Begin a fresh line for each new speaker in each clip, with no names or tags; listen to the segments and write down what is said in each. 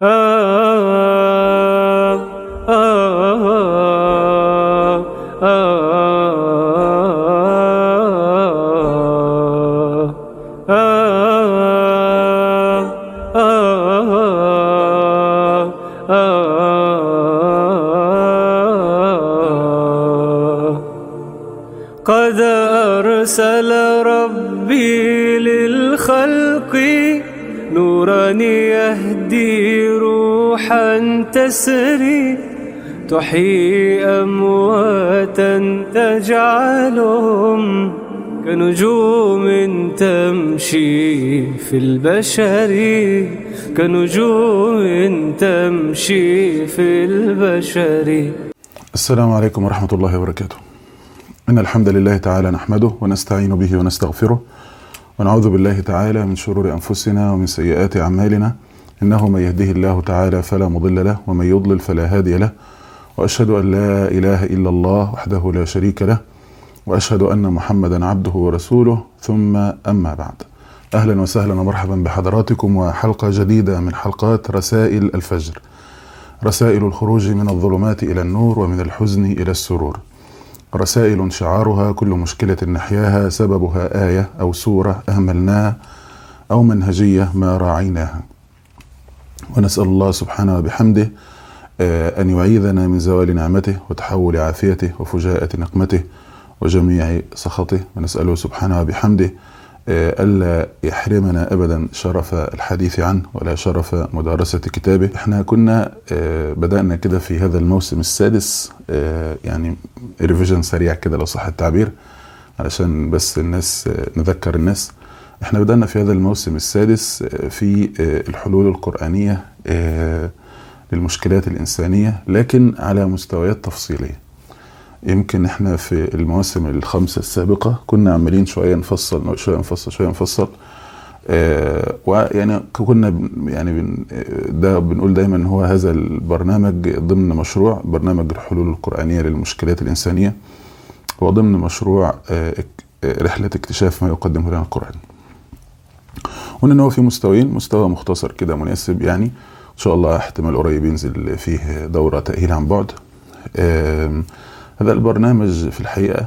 قد أرسل ربي للخلق نورا يهدي روحا تسري تحيي أمواتا تجعلهم كنجوم تمشي في البشر كنجوم تمشي في البشر.
السلام عليكم ورحمة الله وبركاته. إن الحمد لله تعالى نحمده ونستعين به ونستغفره ونعوذ بالله تعالى من شرور أنفسنا ومن سيئات أعمالنا، إنه من يهده الله تعالى فلا مضل له ومن يضلل فلا هادي له، وأشهد أن لا إله إلا الله وحده لا شريك له، وأشهد أن محمدا عبده ورسوله، ثم أما بعد. أهلا وسهلا ومرحبا بحضراتكم وحلقة جديدة من حلقات رسائل الفجر، رسائل الخروج من الظلمات إلى النور ومن الحزن إلى السرور، رسائل شعارها كل مشكلة نحياها سببها آية أو سورة أهملناها أو منهجية ما راعيناها. ونسأل الله سبحانه وبحمده أن يعيذنا من زوال نعمته وتحول عافيته وفجاءة نقمته وجميع سخطه، ونسأله سبحانه وبحمده ألا يحرمنا أبدا شرف الحديث عنه ولا شرف مدارسة كتابه. احنا كنا بدأنا كده في هذا الموسم السادس، يعني ريفيجن سريع كده لو صح التعبير، علشان بس الناس نذكر الناس. احنا بدأنا في هذا الموسم السادس في الحلول القرآنية للمشكلات الإنسانية، لكن على مستويات تفصيلية. يمكن احنا في المواسم الخمسة السابقة كنا عمالين شوية نفصل شوية نفصل ويعني كنا يعني ده بنقول دايما ان هو هذا البرنامج ضمن مشروع برنامج الحلول القرآنية للمشكلات الإنسانية، وضمن مشروع رحلة اكتشاف ما يقدمه لنا القرآن. وان هو في مستويين، مستوى مختصر كده مناسب، يعني ان شاء الله احتمال قريب ينزل فيه دورة تأهيل عن بعد. هذا البرنامج في الحقيقة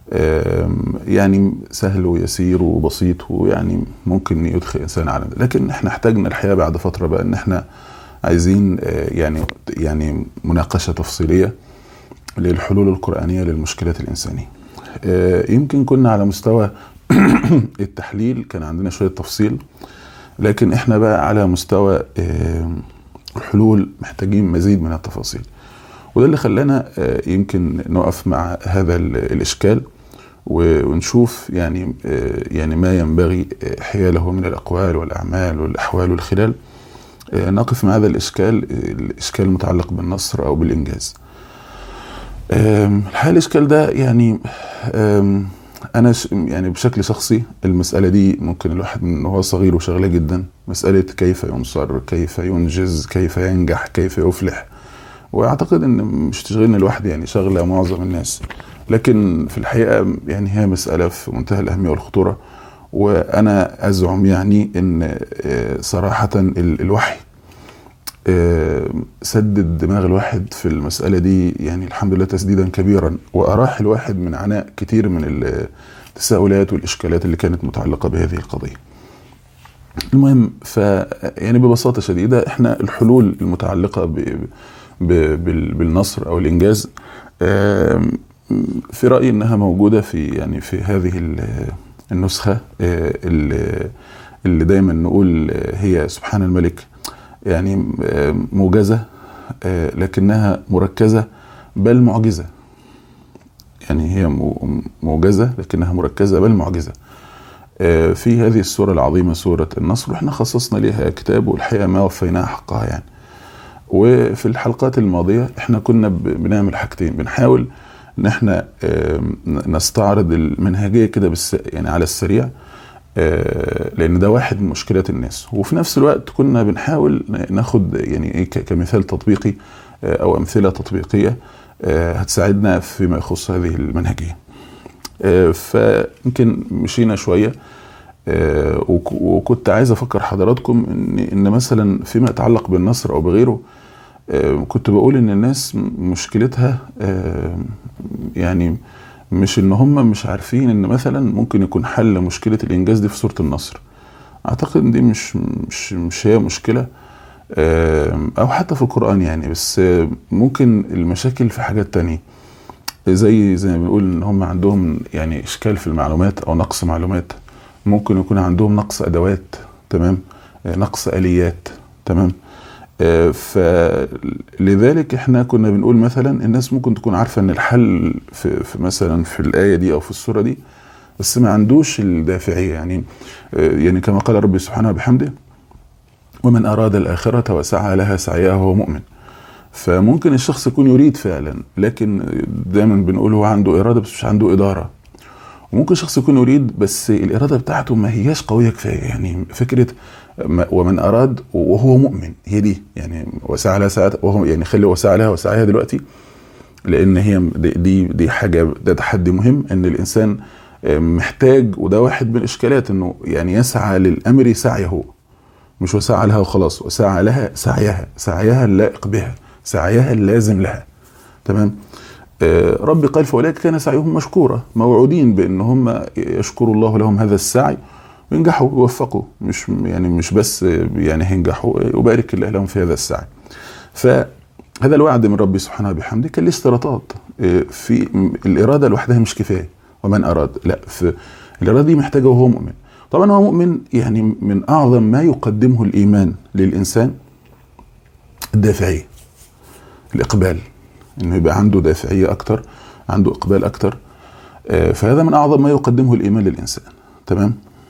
يعني سهل ويسير وبسيط، ويعني ممكن يدخل إنسان على ده، لكن احنا احتاجنا الحقيقة بعد فترة بقى ان احنا عايزين يعني مناقشة تفصيلية للحلول القرآنية للمشكلات الإنسانية. يمكن كنا على مستوى التحليل كان عندنا شوية تفصيل، لكن احنا بقى على مستوى الحلول محتاجين مزيد من التفاصيل. وده اللي خلانا يمكن نقف مع هذا الإشكال ونشوف يعني ما ينبغي حياله من الأقوال والأعمال والأحوال والخلال. نقف مع هذا الإشكال المتعلق بالنصر أو بالإنجاز. الحقيقة الإشكال ده يعني أنا يعني بشكل شخصي المسألة دي ممكن الواحد من هو صغير وشغلة جدا، مسألة كيف ينصر، كيف ينجز، كيف ينجح، كيف يفلح. واعتقد ان مش تشغلني الواحد، يعني شغله معظم الناس، لكن في الحقيقه يعني هي مساله في منتهى الاهميه والخطوره. وانا ازعم يعني ان صراحه الوحي سدد دماغ الواحد في المساله دي، يعني الحمد لله تسديدا كبيرا، واراح الواحد من عناء كتير من التساؤلات والاشكالات اللي كانت متعلقه بهذه القضيه. المهم يعني ببساطه شديده احنا الحلول المتعلقه بالنصر او الانجاز في رايي انها موجوده في هذه النسخه اللي دايما نقول هي سبحان الملك، يعني موجزه لكنها مركزه بل معجزه. يعني هي موجزه لكنها مركزه بل معجزه في هذه السوره العظيمه، سوره النصر. واحنا خصصنا لها كتاب، والحقيقه ما وفيناها حقها يعني. وفي الحلقات الماضية احنا كنا بنعمل حاجتين، بنحاول ان احنا نستعرض المنهجية كده يعني على السريع، لان ده واحد من مشكلات الناس، وفي نفس الوقت كنا بنحاول ناخد يعني كمثال تطبيقي او امثلة تطبيقية هتساعدنا فيما يخص هذه المنهجية. فيمكن مشينا شوية وكنت عايز افكر حضراتكم ان مثلا فيما يتعلق بالنصر او بغيره، كنت بقول ان الناس مشكلتها يعني مش ان هم مش عارفين ان مثلا ممكن يكون حل مشكلة الانجاز دي في سورة النصر. اعتقد ان دي مش هي مشكلة، او حتى في القرآن يعني، بس ممكن المشاكل في حاجات تانية، زي ما بنقول ان هم عندهم يعني اشكال في المعلومات او نقص معلومات، ممكن يكون عندهم نقص ادوات، تمام، نقص اليات، تمام. فلذلك احنا كنا بنقول مثلا الناس ممكن تكون عارفة ان الحل في مثلا في الآية دي او في السورة دي، بس ما عندوش الدافعية يعني كما قال ربي سبحانه وبحمده: ومن أراد الآخرة وسعى لها سعيها وهو مؤمن. فممكن الشخص يكون يريد فعلا، لكن دايما بنقول هو عنده إرادة بس مش عنده إدارة. وممكن شخص يكون يريد بس الإرادة بتاعته ما هياش قوية كفاية، يعني فكرة ومن أراد وهو مؤمن، هي دي يعني وسعى لها سعيها وهو، يعني خلي وسعى لها وسعيها دلوقتي، لأن هي دي حاجة، ده تحدي مهم ان الإنسان محتاج، وده واحد من الإشكالات، انه يعني يسعى للأمر سعيه، مش وسعى لها وخلاص، وسعى لها سعيها اللائق بها، سعيها اللازم لها، تمام. ربي قال: فأولئك كان سعيهم مشكورا، موعودين بأن هم يشكروا الله لهم هذا السعي وينجحوا ويوفقوا، مش بس يعني هينجحوا، وبارك الله لهم في هذا السعي. فهذا الوعد من ربي سبحانه وبحمده كان له اشتراطات. في الإرادة لوحدها مش كفاية، ومن أراد، لا، في الإرادة دي محتاجة وهو مؤمن. طبعا هو مؤمن، يعني من أعظم ما يقدمه الإيمان للإنسان الدافعية، الإقبال، إنه يبقى عنده دافعية أكتر، عنده إقبال أكتر. فهذا من أعظم ما يقدمه الإيمان للإنسان، تمام.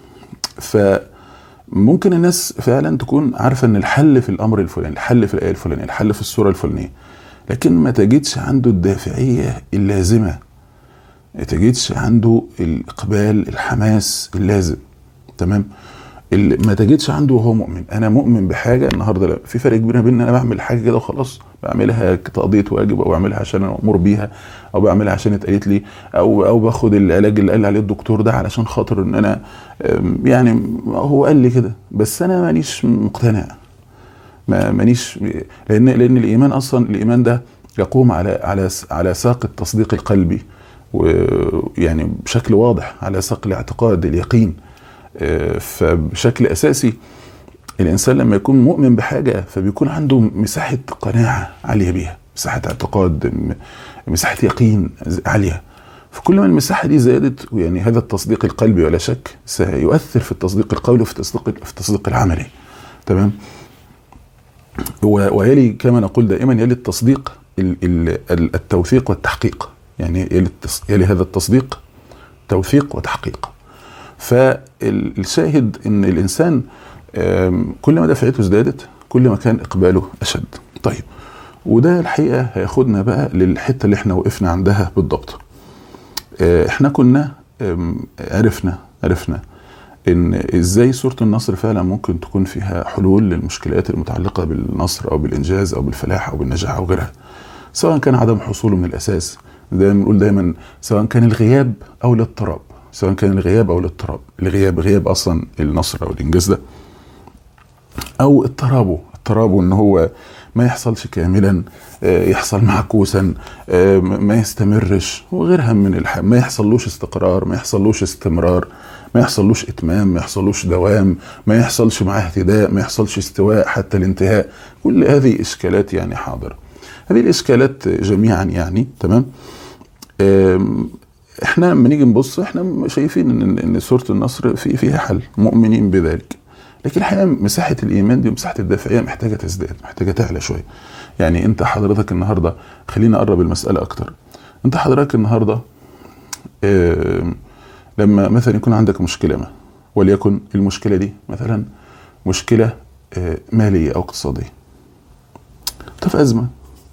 فممكن الناس فعلا تكون عارفة إن الحل في الأمر الفلاني، الحل في الآية الفلانية، الحل في السورة الفلانية، لكن ما تجدش عنده الدافعية اللازمة، ما تجدش عنده الإقبال، الحماس اللازم، تمام. ما تجدش عنده وهو مؤمن. انا مؤمن بحاجه النهارده، لا، في فرق كبير بين ان انا بعمل حاجه كده وخلاص، بعملها كتقضيه واجب، او بعملها عشان انا مامور بيها، او بعملها عشان اتقالت لي، او باخد العلاج اللي قال عليه الدكتور ده علشان خاطر ان انا يعني هو قال لي كده، بس انا مانيش مقتنع، مانيش، لان الايمان اصلا، الايمان ده يقوم على ساق التصديق القلبي، ويعني بشكل واضح على ساق الاعتقاد، اليقين. فبشكل أساسي الإنسان لما يكون مؤمن بحاجة فبيكون عنده مساحة قناعة عالية بيها، مساحة اعتقاد، مساحة يقين عالية. فكل ما المساحة دي زادت، يعني هذا التصديق القلبي ولا شك سيؤثر في التصديق القولي وفي التصديق العملي، تمام. ويلي كما نقول دائما، يلي التصديق التوثيق والتحقيق، يعني يلي هذا التصديق توثيق وتحقيق. فالشاهد ان الانسان كل ما دفعته ازدادت كل ما كان اقباله اشد. طيب، وده الحقيقه هياخدنا بقى للحته اللي احنا وقفنا عندها بالضبط. احنا كنا عرفنا ان ازاي سوره النصر فعلا ممكن تكون فيها حلول للمشكلات المتعلقه بالنصر او بالانجاز او بالفلاح او بالنجاح او غيرها، سواء كان عدم حصوله من الاساس، زي ما بنقول دايما، سواء كان الغياب او الاضطراب، سواء كان الغياب او الاضطراب، غياب اصلا النصر او الانجاز ده، او اضطرابه ان هو ما يحصلش كاملا، يحصل معكوسا، ما يستمرش، وغيرها من ما يحصلوش استقرار، ما يحصلوش استمرار، ما يحصلوش اتمام، ما يحصلوش دوام، ما يحصلش معاه اهتداء، ما يحصلش استواء حتى الانتهاء. كل هذه اشكالات يعني حاضرة، هذه الاشكالات جميعا يعني، تمام. احنا لما نيجي نبص احنا شايفين ان سورة النصر فيها حل، مؤمنين بذلك، لكن الحقيقة مساحة الايمان دي ومساحة الدافعية محتاجة تزداد، محتاجة تعلى شوية. يعني انت حضرتك النهاردة، خلينا اقرب المسألة اكتر، انت حضرتك النهاردة لما مثلا يكون عندك مشكلة ما، وليكن المشكلة دي مثلا مشكلة مالية او اقتصادية، انت في ازمة،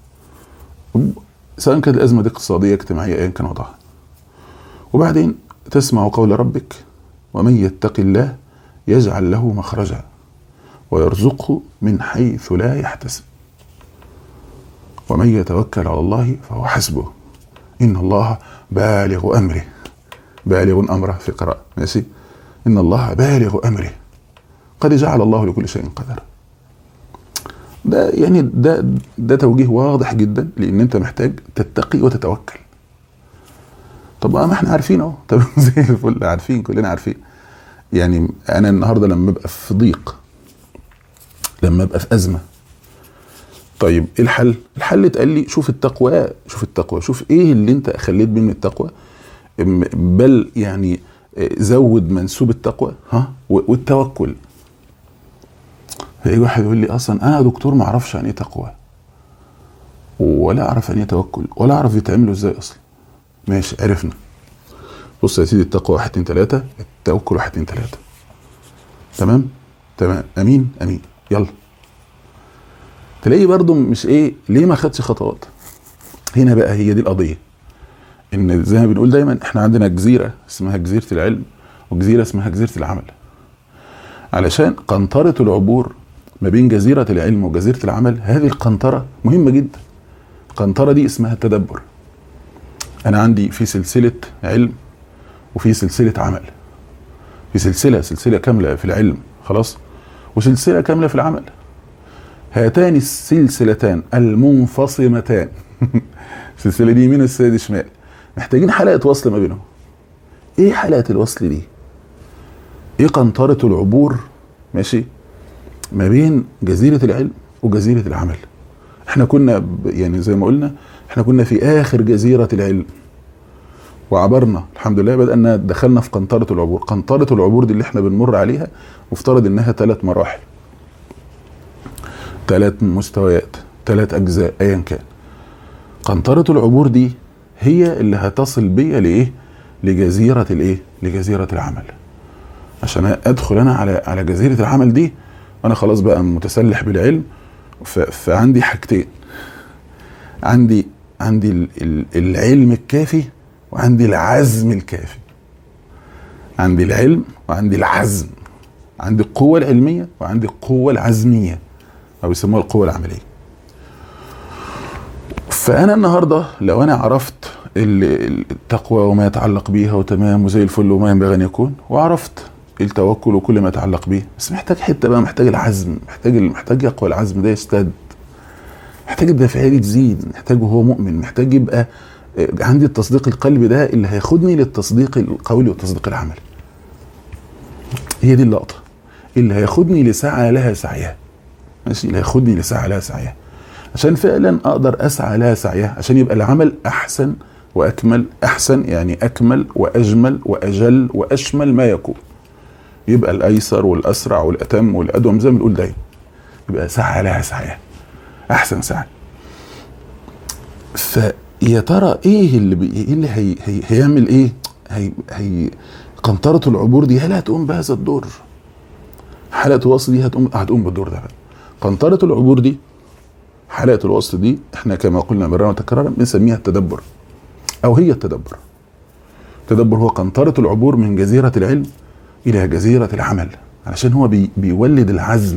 سواء كانت الازمة دي اقتصادية اجتماعية ايا كان وضعها، وبعدين تسمع قول ربك: ومن يتق الله يجعل له مخرجا ويرزقه من حيث لا يحتسب ومن يتوكل على الله فهو حسبه إن الله بالغ أمره، بالغ أمره في قراءة، ماشي. إن الله بالغ أمره قد جعل الله لكل شيء قدرا. ده يعني ده توجيه واضح جدا، لأن أنت محتاج تتقي وتتوكل. طب ما احنا عارفين اهو، طب زي الفل، عارفين، كلنا عارفين. يعني أنا النهارده لما ببقى في ضيق، لما ببقى في أزمة، طيب ايه الحل؟ الحل اتقال لي شوف التقوى، شوف ايه اللي انت خليت بيه من التقوى، بل يعني زود منسوب التقوى والتوكل. فاي واحد يقول لي اصلا انا دكتور ما اعرفش عن ايه تقوى، ولا اعرف عن ايه توكل، ولا اعرف يتعملوا ازاي اصلا. ماشي، عرفنا. بص يا سيدي، التقوى 1 2 3، التوكل 1 2 3. تمام، امين. يلا. تلاقي برضو مش ليه ما خدش خطوات. هنا بقى هي دي القضية، ان زي ما بنقول دايما احنا عندنا جزيرة اسمها جزيرة العلم، وجزيرة اسمها جزيرة العمل. علشان قنطرة العبور ما بين جزيرة العلم وجزيرة العمل، هذه القنطرة مهمة جدا. القنطرة دي اسمها التدبر. انا عندي في سلسلة علم وفي سلسلة عمل، في سلسلة كاملة في العلم خلاص، وسلسلة كاملة في العمل. هاتان السلسلتان المنفصمتان السلسلة دي يمين والسلسلة دي شمال، محتاجين حلقة وصل ما بينهم. ايه حلقة الوصل دي؟ ايه قنطرة العبور ماشي ما بين جزيرة العلم وجزيرة العمل؟ احنا كنا يعني زي ما قلنا، احنا كنا في اخر جزيرة العلم وعبرنا الحمد لله، بدأنا دخلنا في قنطرة العبور. قنطرة العبور دي اللي احنا بنمر عليها مفترض انها 3 مراحل، 3 مستويات، 3 اجزاء ايا كان. قنطرة العبور دي هي اللي هتصل بيا لجزيرة لجزيرة العمل. عشان ادخل انا على جزيرة العمل دي وانا خلاص بقى متسلح بالعلم، فعندي حاجتين، عندي العلم الكافي وعندي العزم الكافي. عندي العلم وعندي العزم، عندي القوة العلمية وعندي القوة العزمية او يسموها القوة العملية. فانا النهاردة لو انا عرفت التقوى وما يتعلق بيها وتمام وزي الفل وما ينبغي ان يكون، وعرفت التوكل وكل ما يتعلق بيه، بس محتاج حتة بقى، محتاج العزم، محتاج يقوى العزم ده يستد، محتاج الدافعية دي تزيد، محتاج وهو مؤمن، محتاج يبقى عندي التصديق القلبي ده اللي هياخدني للتصديق القولي والتصديق العملي. هي دي اللقطة اللي هياخدني لسعى لها سعيها، ماشي، اللي هياخدني لسعى لها سعيها عشان فعلا اقدر اسعى لها سعيها، عشان يبقى العمل احسن واكمل. احسن يعني اكمل واجمل واجل واشمل ما يكون، يبقى الايسر والاسرع والاتم والادوم زي ما بنقول دايما، يبقى سعى لها سعيها، احسن سعي. فيا ترى ايه اللي هيعمل ايه؟ هي قنطرة العبور دي هل هتقوم بهذا الدور؟ حلقة الوصل دي هتقوم بالدور ده بقى. قنطرة العبور دي، حلقة الوصل دي، احنا كما قلنا مرة وتكرارا بنسميها التدبر، او هي التدبر. التدبر هو قنطرة العبور من جزيرة العلم الى جزيرة العمل، علشان هو بيولد العزم،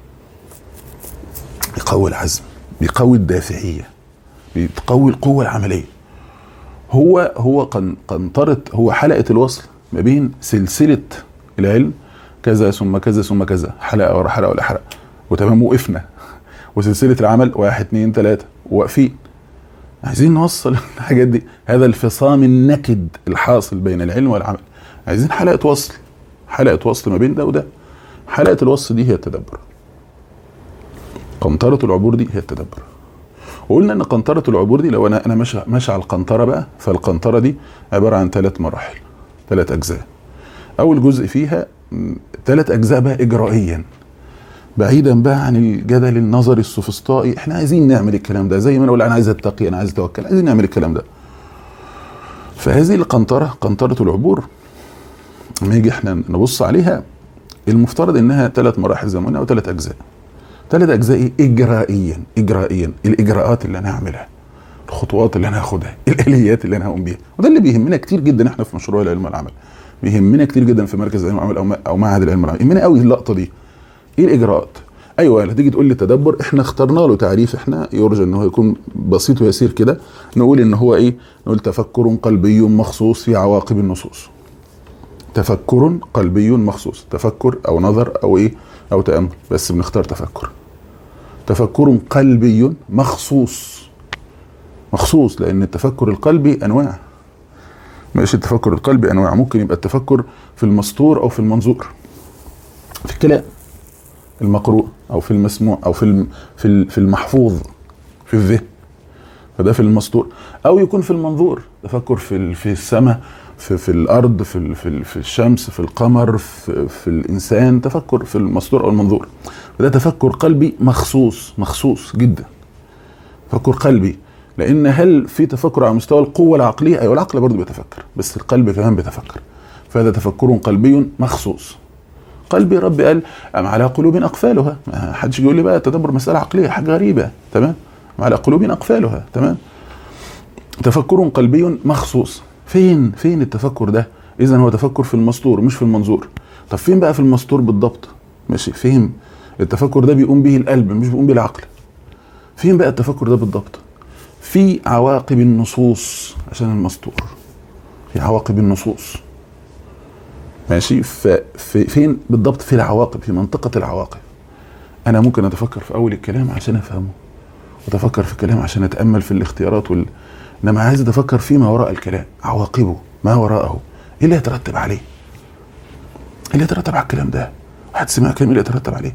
بيقوي العزم، بيقوي الدافعية، بيقوي القوة العملية. هو قنطرة، هو حلقة الوصل ما بين سلسلة العلم كذا ثم كذا ثم كذا، حلقة ورا حلقة ولا حلقة، وتمام وقفنا. وسلسلة العمل 1 2 3 واقفين، عايزين نوصل الحاجات دي، هذا الفصام النكد الحاصل بين العلم والعمل، عايزين حلقة وصل ما بين ده وده. حلقة الوصل دي هي التدبر، قنطرة العبور دي هي التدبر. وقلنا ان قنطرة العبور دي لو انا ماشي على القنطرة بقى، فالقنطرة دي عبارة عن 3 مراحل، 3 اجزاء. اول جزء فيها 3 اجزاء بقى اجرائيا، بعيدا بقى عن الجدل النظري السوفسطائي. احنا عايزين نعمل الكلام ده، زي ما انا اقول انا عايز اتقي، انا عايز اتوكل، عايزين نعمل الكلام ده. فهذه القنطرة، قنطرة العبور، لما يجي احنا نبص عليها، المفترض انها 3 مراحل زي ما قلنا، و3 اجزاء. 3 اجزاء اجرائيا، الاجراءات اللي انا هعملها، الخطوات اللي انا هاخدها، الاليات اللي انا هقوم بيها. وده اللي بيهمنا كتير جدا احنا في مشروع العلم والعمل، بيهمنا كتير جدا في مركز العلم والعمل او معهد العلم والعمل، يهمنا قوي اللقطة دي. ايه الاجراءات؟ ايوه، هتيجي تقول لي تدبر، احنا اخترنا له تعريف، احنا يرجى ان هو يكون بسيط ويسير كده، نقول ان هو نقول تفكر قلبي مخصوص في عواقب النصوص. تفكر قلبي مخصوص، تفكر او نظر او ايه او تأمل، بس بنختار تفكر. تفكر قلبي مخصوص، مخصوص لان التفكر القلبي انواع. ماشي، التفكر القلبي انواع. ممكن يبقى التفكر في المسطور او في المنظور، في الكلام المقروء او في المسموع او في المحفوظ في الذهن، فده في المسطور. او يكون في المنظور، تفكر في السماء، في الارض، في الشمس، في القمر، في الانسان، تفكر في المسطور او المنظور. فده تفكر قلبي مخصوص، مخصوص جدا، تفكر قلبي. لان هل في تفكر على مستوى القوه العقليه؟ ايوه، العقل برضه بيتفكر، بس القلب كمان بيتفكر. فهذا تفكر قلبي مخصوص. قلبي ربي قال ام على قلوب اقفالها. ما حدش يقول لي بقى التدبر مساله عقليه، حاجه غريبه. تمام، على قلوب اقفالها. تمام، تفكر قلبي مخصوص. فين التفكر ده؟ اذا هو تفكر في المسطور مش في المنظور. طب فين بقى في المسطور بالضبط؟ ماشي، فين التفكر ده بيقوم به القلب مش بيقوم به العقل؟ فين بقى التفكر ده بالضبط؟ في عواقب النصوص، عشان المسطور في عواقب النصوص. ماشي، فين بالضبط؟ في العواقب، في منطقة العواقب. انا ممكن اتفكر في اول الكلام عشان افهمه، واتفكر في الكلام عشان اتامل في الاختيارات انما عايز اتفكر فيما وراء الكلام، عواقبه، ما وراءه، ايه اللي يترتب عليه، ايه اللي يترتب على الكلام ده. واحد سمع كلام، ايه اللي يترتب عليه؟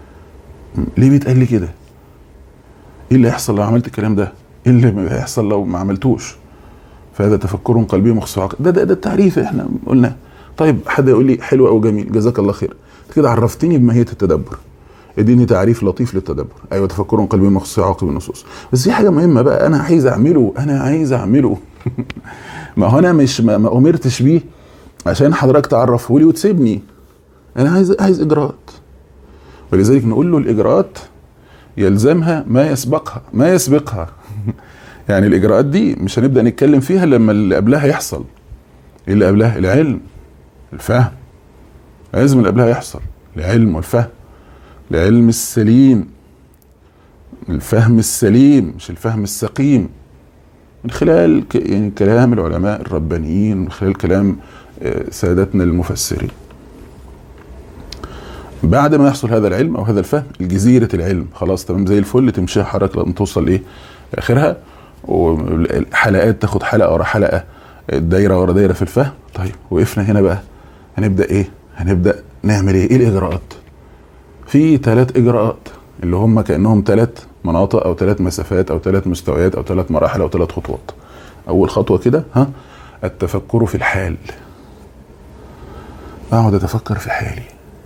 ليه بيتقال لي كده؟ ايه اللي يحصل لو عملت الكلام ده؟ ايه اللي هيحصل لو ما عملتوش؟ فهذا تفكر قلبي مخصوص. ده التعريف احنا قلنا. طيب حد يقول لي حلو او جميل، جزاك الله خير، كده عرفتني بماهيه التدبر، اديني تعريف لطيف للتدبر. ايوه، تفكر قلبي مخصوص عواقب النصوص. بس في حاجه مهمه بقى، انا عايز اعمله ما هو انا مش ما امرتش بيه عشان حضرتك تعرفه لي وتسيبني. انا عايز اجراءات، ولذلك نقول له الاجراءات يلزمها ما يسبقها يعني الاجراءات دي مش هنبدا نتكلم فيها لما اللي قبلها يحصل. ايه اللي قبلها؟ العلم، الفهم. لازم اللي قبلها يحصل، العلم والفهم. العلم السليم، الفهم السليم، مش الفهم السقيم، من خلال يعني كلام العلماء الربانيين، من خلال كلام سادتنا المفسرين. بعد ما يحصل هذا العلم او هذا الفهم، الجزيرة العلم خلاص تمام زي الفل، تمشي حركة لما توصل ايه اخرها، والحلقات تاخد حلقة ورا حلقة، دايرة ورا دايرة في الفهم. طيب وقفنا هنا بقى، هنبدأ ايه؟ هنبدأ نعمل ايه الاجراءات؟ في 3 اجراءات اللي هم كأنهم 3 مناطق او 3 مسافات او 3 مستويات او 3 مراحل او 3 خطوات. اول خطوة كده التفكر في الحال. اقعد اتفكر في حالي،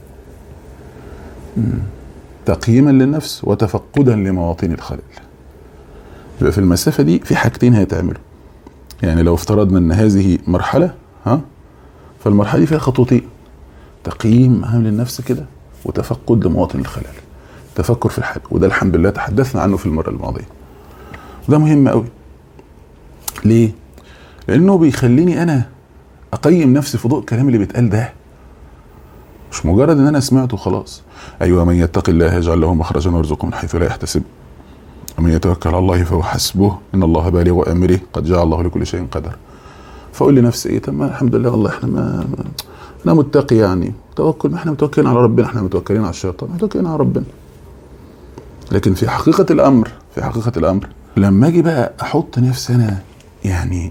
تقييما للنفس وتفقدا لمواطن الخلل. يبقى في المسافة دي في حاجتين هيتعملوا. يعني لو افترضنا ان هذه مرحلة فالمرحلة دي فيها خطوتين، تقييم عام للنفس كده وتفقد لمواطن الخلل، تفكر في الحال. وده الحمد لله تحدثنا عنه في المرة الماضية، وده مهم قوي. ليه؟ لانه بيخليني انا اقيم نفسي في ضوء الكلام اللي بيتقال ده، مش مجرد ان انا سمعته خلاص. ايوه، من يتق الله يجعل له مخرجا ويرزقه من حيث لا يحتسب ومن يتوكل على الله فهو حسبه ان الله بالغ امره قد جعل الله لكل شيء قدر. فاقول لنفسي ايه؟ طب الحمد لله والله انا متقي، يعني توكل، ما احنا متوكلين على ربنا، احنا متوكلين على الشيطان، متوكلين على ربنا. لكن في حقيقة الامر لما اجي بقى احط نفسي انا يعني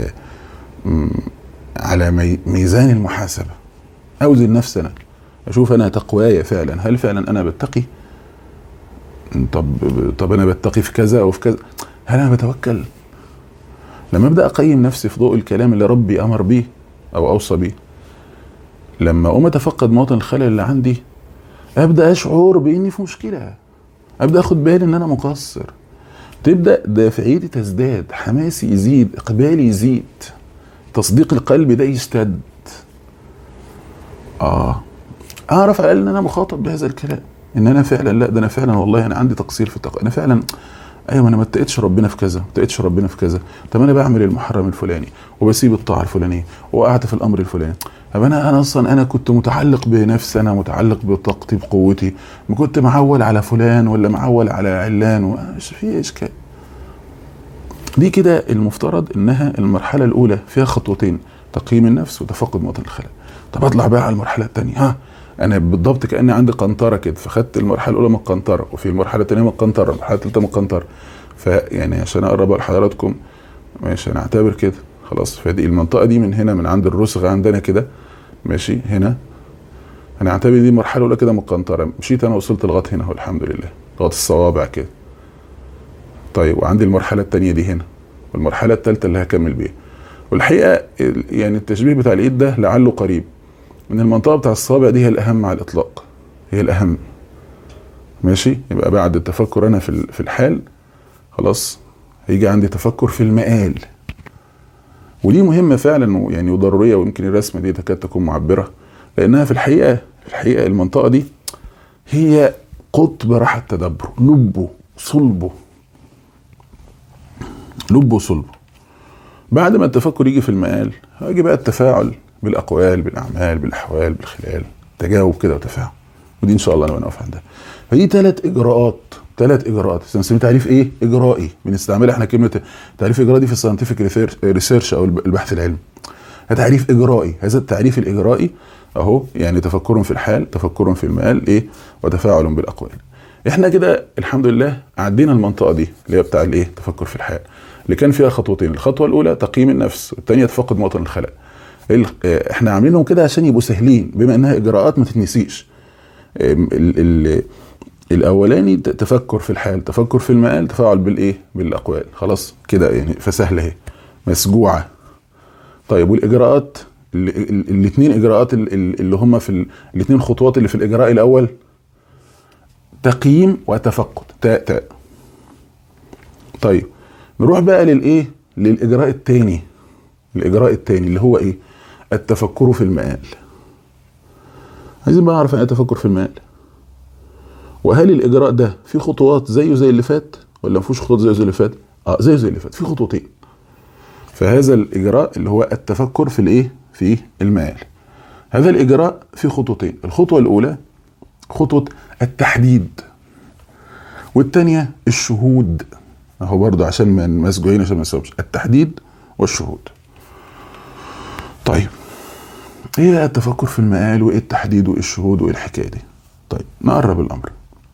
على ميزان المحاسبة، اوزن نفسي انا، اشوف انا تقوايا فعلا، هل فعلا انا بتقي؟ طب انا بتقي في كذا او في كذا، هل انا بتوكل؟ لما ابدا اقيم نفسي في ضوء الكلام اللي ربي امر بيه او اوصى بيه، لما اقوم اتفقد مواطن الخلل اللي عندي، ابدا اشعر باني في مشكله، ابدا اخد بالي ان انا مقصر، تبدا دافعيتي تزداد، حماسي يزيد، اقبالي يزيد، تصديق القلب ده يشتد. اعرف على ان انا مخاطب بهذا الكلام، ان انا فعلا، لا ده انا فعلا والله انا عندي تقصير في التقوى، انا فعلا ايوه انا ما اتقيتش ربنا في كذا، ما اتقيتش ربنا في كذا. طب انا بعمل المحرم الفلاني وبسيب الطاعه الفلانيه وقعت في الامر الفلاني. طب انا اصلا انا كنت متعلق بنفسي، انا متعلق بطاقتي بقوتي، ما كنت معول على فلان ولا معول على علان، ومش في اشكال. دي كده المفترض انها المرحله الاولى فيها خطوتين، تقييم النفس وتفقد مواطن الخلل. طب اطلع بقى على المرحله الثانيه. انا بالضبط كاني عندي قنطره كده، فخدت المرحله الاولى من القنطره، وفي المرحله الثانيه من القنطره، المرحله الثالثه من القنطره. فيعني عشان اقرب لحضراتكم ماشي، هنعتبر كده خلاص. فدي المنطقه دي من هنا، من عند الرسغ عندنا كده ماشي، هنا هنعتبر دي المرحله الاولى كده من القنطره. مشيت انا وصلت لغايه هنا اهو الحمد لله، لغايه الصوابع كده. طيب وعندي المرحله الثانيه دي هنا، والمرحله الثالثه اللي هكمل بيها. والحقيقه يعني التشبيه بتاع الايد ده لعله قريب من المنطقه بتاع الصابع دي، هي الاهم على الاطلاق، هي الاهم ماشي. يبقى بعد التفكر انا في الحال خلاص، هيجي عندي تفكر في المآل، ودي مهمه فعلا يعني وضروريه، ويمكن الرسمه دي تكاد تكون معبره، لانها في الحقيقه المنطقه دي هي قطب راحه التدبر، لبه صلبه. بعد ما التفكر يجي في المآل، هيجي بقى التفاعل بالاقوال بالاعمال بالاحوال بالخلال، تجاوب كده وتفاعل. ودي ان شاء الله انا بنقف عندها. فدي 3 اجراءات بنسميها تعريف ايه؟ اجرائي. بنستعملها احنا كلمه تعريف اجرائي دي في الساينتفك ريسيرش او البحث العلمي. تعريف اجرائي. هذا التعريف الاجرائي اهو، يعني تفكر في الحال، تفكر في المآل ايه، وتفاعل بالاقوال. احنا كده الحمد لله عدينا المنطقه دي اللي هي بتاع الايه؟ تفكر في الحال، اللي كان فيها خطوتين. الخطوه الاولى تقييم النفس، والثانيه تفقد مواطن الخلل. احنا عاملينهم كده عشان يبقوا سهلين، بما انها اجراءات ما تتنسيش. الاولاني تفكر في الحال، تفكر في المآل، تفاعل بالايه؟ بالاقوال. خلاص كده يعني، فسهله اهي مسجوعه. طيب والاجراءات الاثنين اجراءات اللي هم في الاثنين خطوات اللي في الاجراء الاول، تقييم وتفقد، تاء. طيب نروح بقى للايه؟ للاجراء الثاني. الاجراء الثاني اللي هو ايه؟ التفكر في المآل. عايزين بقى نعرف ايه التفكر في المآل، وهل الاجراء ده فيه خطوات زيه زي اللي فات ولا ما فيهوش خطوات زي اللي فات؟ زيه زي اللي فات، في خطوتين. فهذا الاجراء اللي هو التفكر في الايه؟ في المآل. هذا الاجراء فيه خطوتين. الخطوه الاولى خطوه التحديد، والثانيه الشهود. اهو برضه عشان ما مسجوعين، عشان ما نسوبش التحديد والشهود. طيب ايه بقى التفكر في المآل، وايه التحديد، وايه الشهود، وايه الحكايه دي؟ طيب نقرب الامر.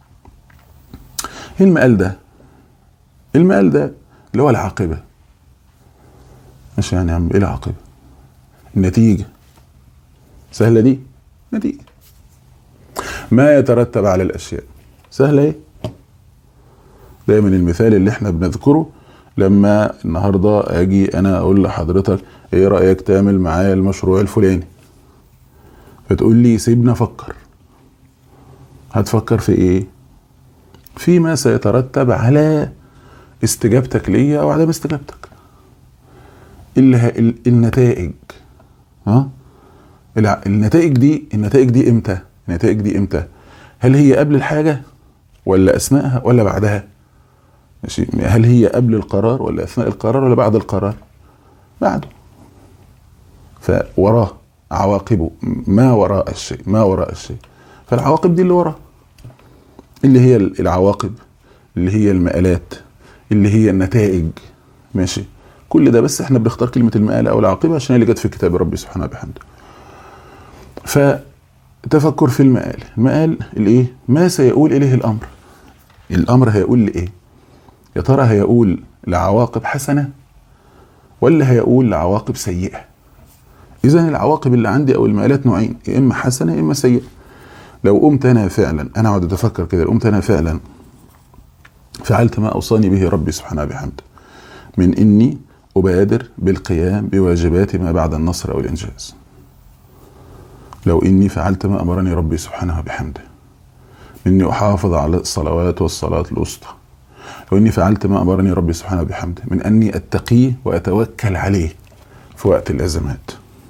ايه المآل ده؟ المآل ده اللي هو العاقبه. ماشي يعني يا عم، ايه العاقبه؟ النتيجه. سهله دي، نتيجه ما يترتب على الاشياء. سهله ايه؟ دايما المثال اللي احنا بنذكره، لما النهارده اجي انا اقول لحضرتك ايه رايك تعمل معايا المشروع الفلاني، فتقول لي سيبنا افكر. هتفكر في ايه؟ فيما سيترتب على استجابتك ليا او عدم استجابتك. النتائج. النتائج دي امتى؟ النتائج دي امتى؟ هل هي قبل الحاجه ولا اثناءها ولا بعدها؟ ماشي، هل هي قبل القرار ولا اثناء القرار ولا بعد القرار؟ بعده. فوراه عواقبه، ما وراء الشيء. فالعواقب دي اللي وراه، اللي هي العواقب، اللي هي المآلات، اللي هي النتائج. ماشي، كل ده بس احنا بنختار كلمة المآل او العاقبة عشان هي اللي جت في كتاب ربي سبحانه وبحمده. فتفكر في المآل. المآل الايه؟ ما سيقول اليه الامر هيقول لايه؟ يا ترى هيقول لعواقب حسنة ولا هيقول لعواقب سيئة؟ اذا العواقب اللي عندي او المآلات نوعين، يا اما حسنة يا اما سيئة. لو قمت انا فعلا، انا اقعد اتفكر كده، قمت انا فعلا فعلت ما اوصاني به ربي سبحانه وبحمده من اني ابادر بالقيام بواجبات ما بعد النصر او الانجاز، لو اني فعلت ما امرني ربي سبحانه وبحمده من اني احافظ على الصلوات والصلاة الوسطى، لو اني فعلت ما امرني ربي سبحانه وبحمده من اني اتقيه واتوكل عليه في وقت الازمات،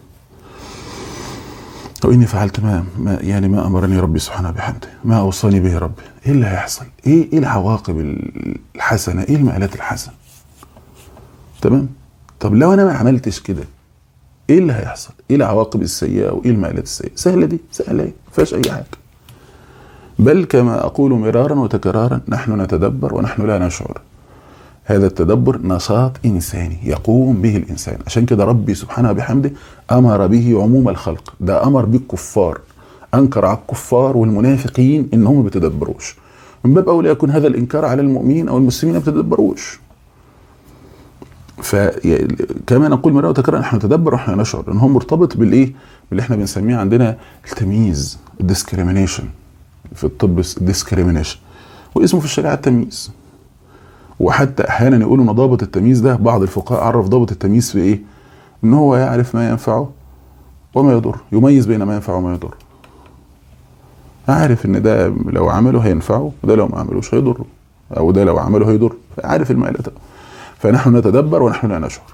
لو اني فعلت ما امرني ربي سبحانه وبحمده، ما اوصاني به ربي، ايه اللي هيحصل؟ ايه العواقب الحسنه؟ ايه المآلات الحسنه؟ تمام؟ طب لو انا ما عملتش كده، ايه اللي هيحصل؟ ايه العواقب السيئه وايه المآلات السيئه؟ سهله دي، سهله ايه؟ ما فيهاش اي حاجه. بل كما اقول مرارا وتكرارا، نحن نتدبر ونحن لا نشعر. هذا التدبر نشاط إنساني يقوم به الإنسان. عشان كده ربي سبحانه وبحمده أمر به عموم الخلق، ده أمر بالكفار، أنكر على الكفار والمنافقين إنهم ما بيتدبروش. من باب أولى يكون هذا الإنكار على المؤمنين أو المسلمين ما بيتدبروش. فكما نقول مرة وتكرار، نحن نتدبر ونحن نشعر، لأن هو مرتبط بالإيه؟ باللي احنا بنسميه عندنا التمييز، الديسكريمينيشن في الطب، الديسكريمينيشن، واسمه في الشريعة التمييز. وحتى أحيانا يقولوا إن ضابط التمييز ده، بعض الفقهاء عرف ضابط التمييز في إيه؟ إن هو يعرف ما ينفعه وما يضر، يميز بين ما ينفع وما يضر. عارف إن ده لو عمله هينفعه وده لو ما عملوش هيضره، أو ده لو عمله هيضر، عارف المقالة. فنحن نتدبر ونحن لا نشعر.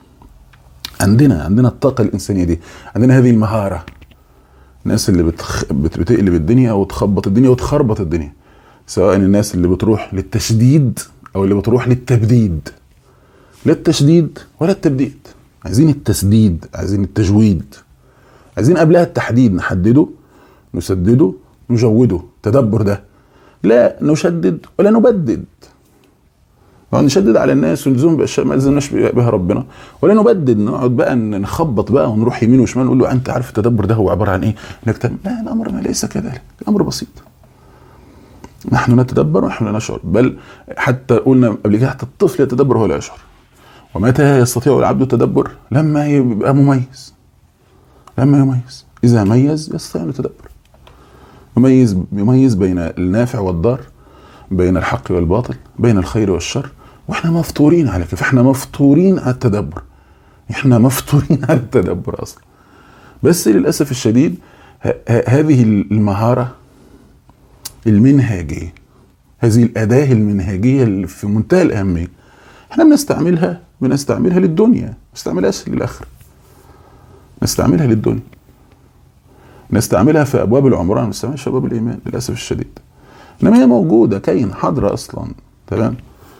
عندنا الطاقة الإنسانية دي، عندنا هذه المهارة. الناس اللي بتقلب الدنيا أو تخبط الدنيا وتخربط الدنيا، سواء الناس اللي بتروح للتشديد أو اللي بتروح للتبديد. لا التشديد ولا التبديد، عايزين التسديد، عايزين التجويد، عايزين قبلها التحديد، نحدده نسدده نجوده. تدبر ده لا نشدد ولا نبدد، نشدد على الناس ونلزم باشياء ما لزمناش بها ربنا، ولا نبدد نقعد بقى نخبط بقى ونروح يمين وشمال ونقول له انت عارف التدبر ده هو عباره عن ايه؟ لا، الامر ما ليس كذلك، الامر بسيط. نحن نتدبر ونحن لا نشعر، بل حتى قلنا قبل كده حتى الطفل يتدبر وهو لا يشعر. ومتى يستطيع العبد التدبر؟ لما يبقى مميز، لما يميز. اذا ميز يستطيع ان يتدبر، يميز بين النافع والضار، بين الحق والباطل، بين الخير والشر. واحنا مفطورين على كده، احنا مفطورين على التدبر، احنا مفطورين على التدبر اصلا. بس للاسف الشديد هذه المهارة المنهجية، هذه الأداة المنهجية اللي في منتهى الأهمية، احنا بنستعملها للدنيا، ما نستعملهاش للآخرة. نستعملها للدنيا، نستعملها في أبواب العمران، ما نستعملهاش في أبواب الإيمان للأسف الشديد. إنما هي موجودة كاين حاضرة أصلا. تمام.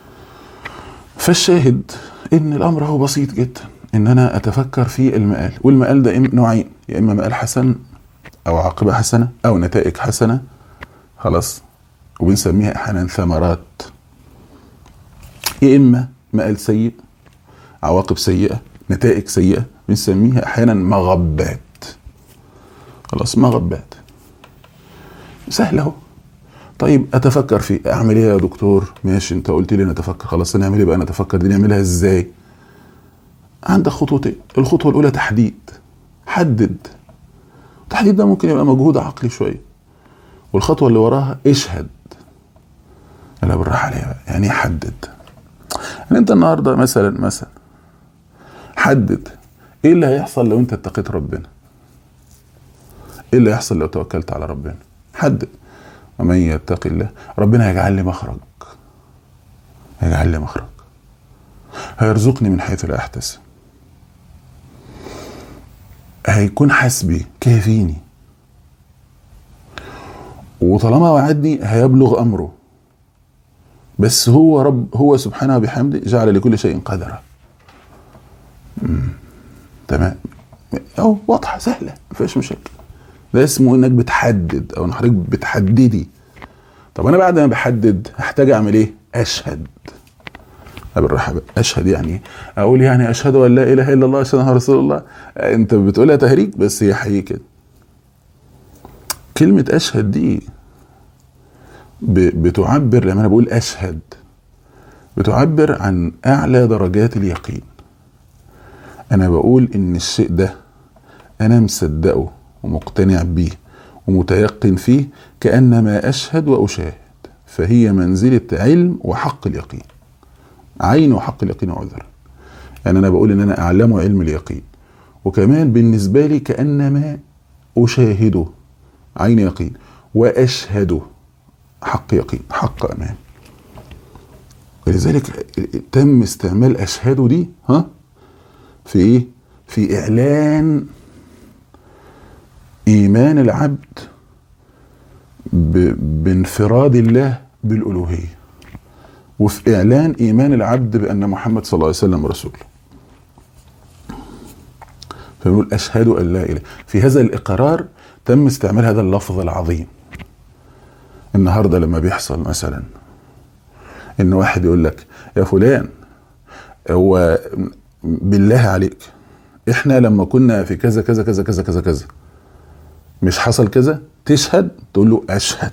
فالشاهد إن الأمر هو بسيط جدا، إن أنا أتفكر في المآل، والمآل ده نوعين، يا إما مآل حسن أو عاقبة حسنة أو نتائج حسنة، خلاص، وبنسميها أحيانا ثمرات، يا إما مآل سيء، عواقب سيئة، نتائج سيئة، بنسميها أحيانا مغبات. خلاص، مغبات سهلة اهو. طيب أتفكر في أعمل إيه يا دكتور؟ ماشي، أنت قلت لي نتفكر، خلاص نعمل إيه بقى؟ نتفكر دي نعملها إزاي؟ عندك خطوتين. الخطوة الأولى تحديد، حدد. التحديد ده ممكن يبقى مجهود عقلي شوية. والخطوة اللي وراها اشهد. لا بالراحة عليها بقى، يعني حدد. يعني أنت النهاردة مثلا حدد إيه اللي هيحصل لو أنت اتقيت ربنا، إيه اللي هيحصل لو توكلت على ربنا. حدد. ومن يتق الله ربنا يجعل لي مخرج، يجعل لي مخرج، هيرزقني من حيث لا احتسب، هيكون حسبي كافيني، وطالما وعدني هيبلغ امره. بس هو سبحانه بحمده جعل لكل شيء قدرا. تمام، او واضحه سهله ما فيهاش مشاكل. ده اسمه انك بتحدد، او ان حضرتك بتحددي. طب انا بعد ما بحدد هحتاج اعمل ايه؟ اشهد. بالراحه بقى، اشهد يعني اقول يعني اشهد ان لا اله الا الله اشهد ان رسول الله. انت بتقولها تهريج، بس هي حقيقي كده. كلمه اشهد دي بتعبر، لما انا بقول اشهد بتعبر عن اعلى درجات اليقين. انا بقول ان الشيء ده انا مصدقه ومقتنع بيه ومتيقن فيه، كأنما أشهد وأشاهد. فهي منزلة علم وحق اليقين، عين وحق اليقين وعذر. يعني أنا بقول إن أنا أعلم علم اليقين، وكمان بالنسبة لي كأنما أشاهده، عين يقين، وأشهده حق يقين، حق أمان. ولذلك تم استعمال أشهده دي في إيه؟ في إعلان إيمان العبد بانفراد الله بالألوهية، وفي إعلان إيمان العبد بأن محمد صلى الله عليه وسلم رسول. فنقول أشهد أن لا إله. في هذا الإقرار تم استعمال هذا اللفظ العظيم. النهاردة لما بيحصل مثلا ان واحد يقول لك يا فلان، هو بالله عليك احنا لما كنا في كذا كذا كذا كذا كذا كذا مش حصل كذا؟ تشهد؟ تقول له اشهد.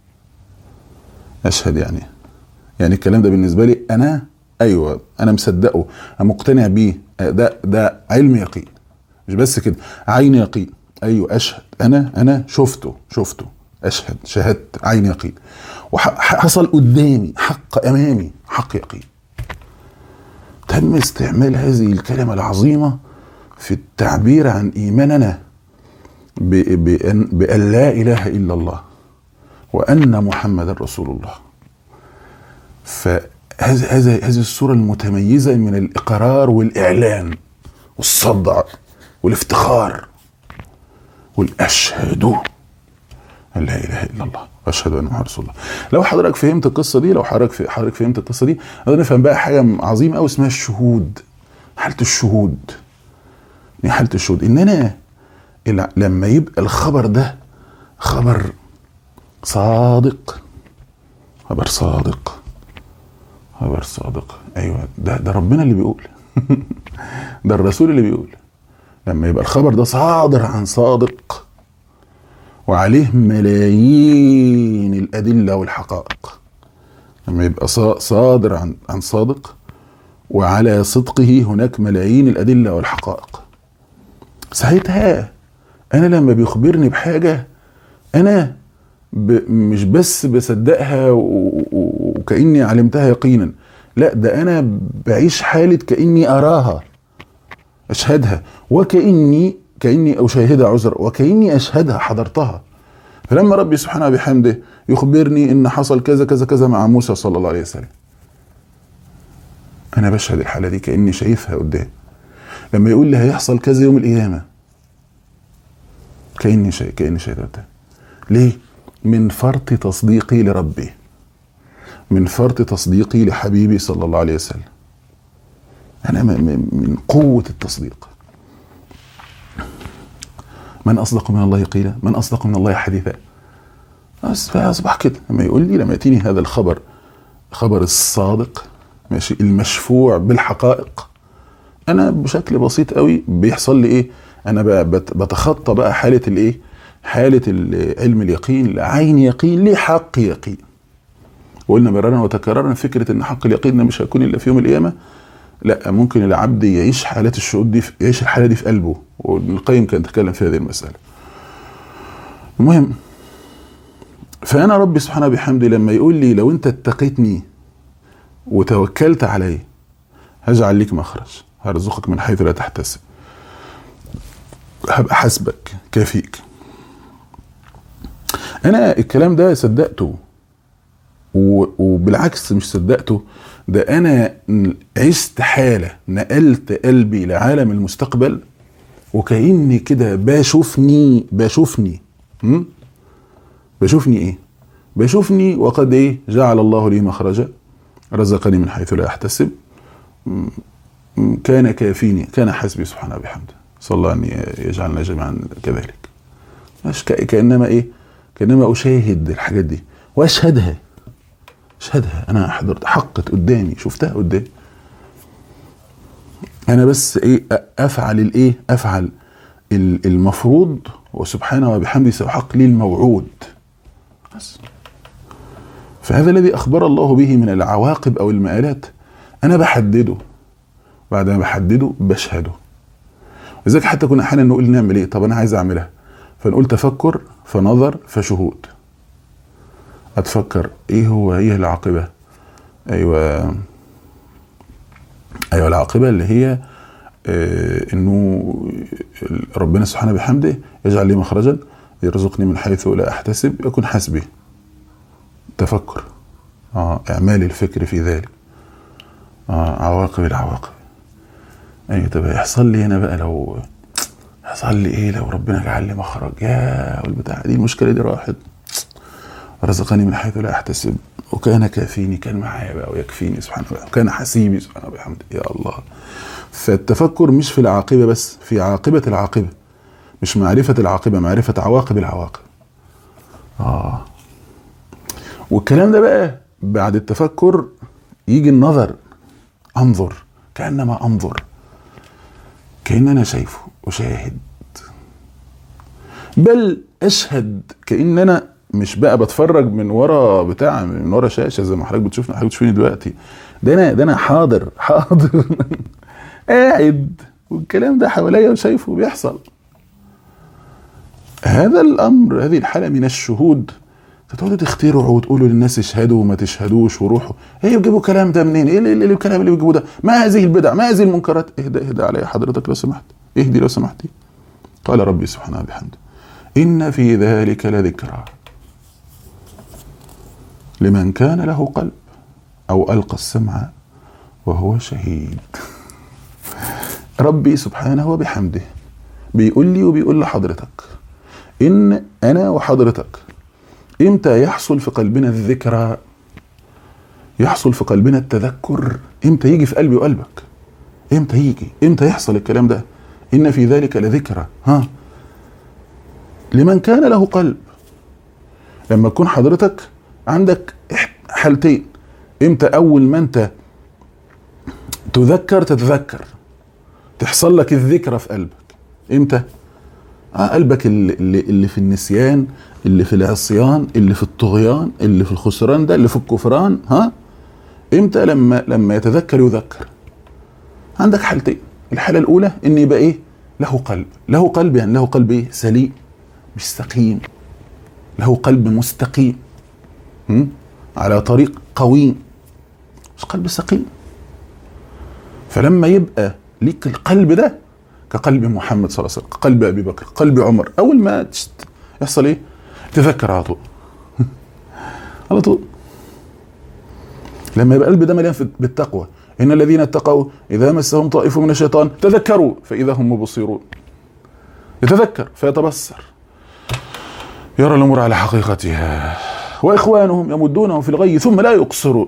اشهد يعني الكلام ده بالنسبه لي انا ايوه انا مصدقه، انا مقتنع بيه، ده علم يقين، مش بس كده، عين يقين. ايوه اشهد، انا شفته اشهد، شهدت عين يقين، وحصل قدامي، حق امامي، حق يقين. تم استعمال هذه الكلمه العظيمه في التعبير عن ايماننا بأن لا اله الا الله وان محمد رسول الله. فهذه الصورة المتميزة من الإقرار والإعلان والصدع والافتخار والأشهد أن لا إله إلا الله وأشهد أن محمد رسول الله. لو حضرتك فهمت القصة دي، نقدر نفهم بقى حاجة عظيمة أوي اسمها الشهود. حالة الشهود إن أنا لما يبقى الخبر ده خبر صادق، ايوه ده ربنا اللي بيقول ده الرسول اللي بيقول. لما يبقى الخبر ده صادر عن صادق وعليه ملايين الأدلة والحقائق، لما يبقى صادر عن صادق وعلى صدقه هناك ملايين الأدلة والحقائق، ساعتها أنا لما بيخبرني بحاجة أنا مش بس بصدقها وكأني علمتها يقينا، لا ده أنا بعيش حالة كأني أراها، أشهدها، وكأني أشاهدها عذر، وكأني أشهدها، حضرتها. فلما ربي سبحانه بحمده يخبرني إن حصل كذا كذا كذا مع موسى صلى الله عليه وسلم، أنا بشهد الحالة دي كأني شايفها قدام. لما يقول لي هيحصل كذا يوم القيامة، كأني شايفها قدام. ليه؟ من فرط تصديقي لربي، من فرط تصديقي لحبيبي صلى الله عليه وسلم. أنا من قوة التصديق. من أصدق من الله قيلا، من أصدق من الله حديثا. أصبح كده لما يقول لي، لما يأتيني هذا الخبر، خبر الصادق ماشي المشفوع بالحقائق، أنا بشكل بسيط قوي بيحصل لي إيه؟ أنا بتخطى بقى حالة الإيه؟ حالة علم اليقين لعين يقين لحق يقين. وقلنا مرارا وتكرارا فكرة ان حق اليقين مش هيكون الا في يوم القيامة، لا، ممكن العبد يعيش حالات الشهود دي، يعيش الحالة دي في قلبه، وابن القيم كان تكلم في هذه المسألة. المهم، فأنا ربي سبحانه بحمده لما يقول لي لو انت اتقيتني وتوكلت علي هجعل لك مخرج، هرزقك من حيث لا تحتسب، هبقى حسبك كافيك. انا الكلام ده صدقته، وبالعكس مش صدقته، ده انا عشت حالة نقلت قلبي لعالم المستقبل، وكأني كده بشوفني ايه؟ بشوفني وقد ايه جعل الله لي مخرجا، رزقني من حيث لا احتسب، كان كافيني، كان حسبي سبحانه بحمده. صلى الله ان يجعلنا جميعا كذلك. كأنما ايه؟ كأنما أشاهد الحاجات دي وأشهدها، أنا حضرت، حقت قدامي، شفتها قدامي. أنا بس إيه؟ أفعل المفروض، وسبحانه وبحمده سيحق لي الموعود بس. فهذا الذي أخبر الله به من العواقب أو المآلات أنا بحدده، بعد ما بحدده بشهده. لذلك حتى كنا أحيانا نقول نعمل إيه؟ طب أنا عايز أعملها، فنقول تفكر، فنظر، فشهود. أتفكر إيه العاقبة؟ أيوة العاقبة اللي هي إنه ربنا سبحانه بحمده يجعل لي مخرجا، يرزقني من حيث لا أحتسب، يكون حسبي. تفكر، إعمال الفكر في ذلك. عواقب العواقب. أيوة، طب يحصل لي هنا بقى لو حصل لي ايه؟ لو ربنا جعل لي مخرج، يا والبتاع دي، المشكله دي راحت، رزقني من حيث لا احتسب، وكان كافيني، كان معايا بقى ويكفيني سبحانه وتعالى، وكان حسيبي سبحانه وبحمده. يا الله. فالتفكر مش في العاقبه بس، في عاقبه العاقبه، مش معرفه العاقبه، معرفه عواقب العواقب. والكلام ده بقى بعد التفكر يجي النظر، انظر كأنما انظر، كأن انا شايفه وشاهد، بل اشهد كأن انا مش بقى بتفرج من ورا بتاع، من ورا شاشة زي ما حضرتك بتشوفني، حضرتك بتشوفني دلوقتي، ده انا حاضر قاعد والكلام ده حواليا وشايفه بيحصل. هذا الامر، هذه الحالة من الشهود، تقعدوا تخترعوا وتقولوا للناس اشهدوا وما تشهدوش وروحوا، ايه بيجيبوا الكلام ده منين؟ ايه الكلام اللي بيجيبوه ده؟ ما هذه البدع؟ ما هذه المنكرات؟ اهدى علي حضرتك لو سمحت، اهدي لو سمحتي. قال ربي سبحانه وبحمده إن في ذلك لذكرى لمن كان له قلب أو ألقى السمع وهو شهيد. ربي سبحانه وبحمده بيقول لي وبيقول لحضرتك إن أنا وحضرتك إمتى يحصل في قلبنا الذكرى، يحصل في قلبنا التذكر، إمتى يجي في قلبي وقلبك، إمتى يجي، إمتى يحصل الكلام ده؟ إن في ذلك لذكرى لمن كان له قلب. لما تكون حضرتك عندك حالتين، امتى اول ما انت تتذكر تحصل لك الذكرى في قلبك، امتى؟ قلبك اللي في النسيان، اللي في العصيان، اللي في الطغيان، اللي في الخسران، ده اللي في الكفران، امتى؟ لما يتذكر يذكر. عندك حالتين، الحالة الاولى ان يبقى ايه؟ له قلب يعني له قلب ايه؟ سليم مش سقيم، له قلب مستقيم على طريق قويم، مش قلب سقيم. فلما يبقى ليك القلب ده كقلب محمد صلى الله عليه وسلم، قلب ابي بكر، قلب عمر، اول ما يحصل ايه؟ تذكر على طول على طول. لما يبقى القلب ده مليان بالتقوى، ان الذين اتقوا اذا مسهم طائف من الشيطان تذكروا فاذا هم مبصرون، يتذكر فيتبصر، يرى الأمور على حقيقتها، وإخوانهم يمدونهم في الغي ثم لا يقصرون.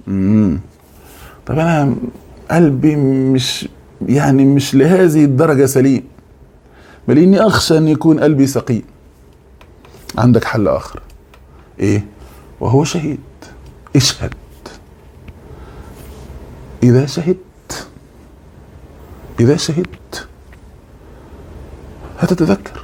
طب أنا قلبي مش لهذه الدرجة سليم، بل إني أخشى أن يكون قلبي سقيم. عندك حل آخر، إيه؟ وهو شهيد. اشهد. إذا شهدت هتتذكر.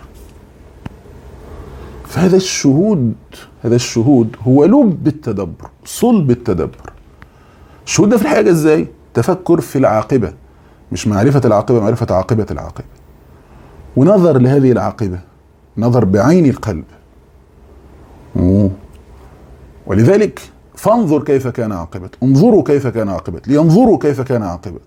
فهذا الشهود هو لب التدبر، صلب التدبر. الشهود ده في الحقيقة ازاي؟ تفكر في العاقبة، مش معرفة العاقبة، معرفة عاقبة العاقبة، ونظر لهذه العاقبة، نظر بعين القلب. ولذلك فانظر كيف كان عاقبة، انظروا كيف كان عاقبة، لينظروا كيف كان عاقبة.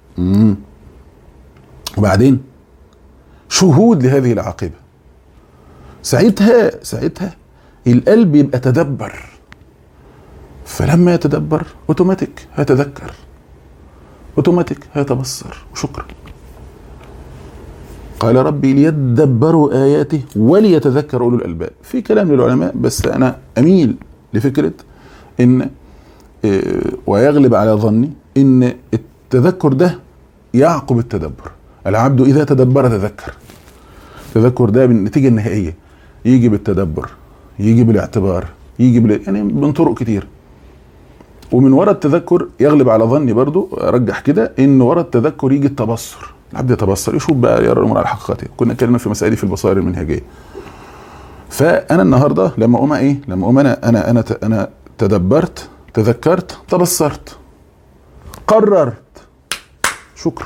وبعدين شهود لهذه العاقبة. ساعتها القلب يبقى تدبر، فلما يتدبر اوتوماتيك هيتذكر، اوتوماتيك هيتبصر، وشكرا. قال ربي ليدبروا آياته وليتذكر أولو الألباب. في كلام للعلماء، بس أنا أميل لفكرة إن ويغلب على ظني إن التذكر ده يعقب التدبر. العبد إذا تدبر تذكر. التذكر ده بالنتيجة النهائية يجي بالتدبر، يجي بالاعتبار، يجي يعني من طرق كتير. ومن وراء التذكر يغلب على ظني برضو ارجح كده ان وراء التذكر يجي التبصر. العبد يتبصر، يشوف بقى، يرى الامور على حقيقتها. كنا اتكلمنا في مسائل في البصائر المنهجيه. فانا النهارده لما اقوم انا تدبرت، تذكرت، تبصرت، قررت، شكرا.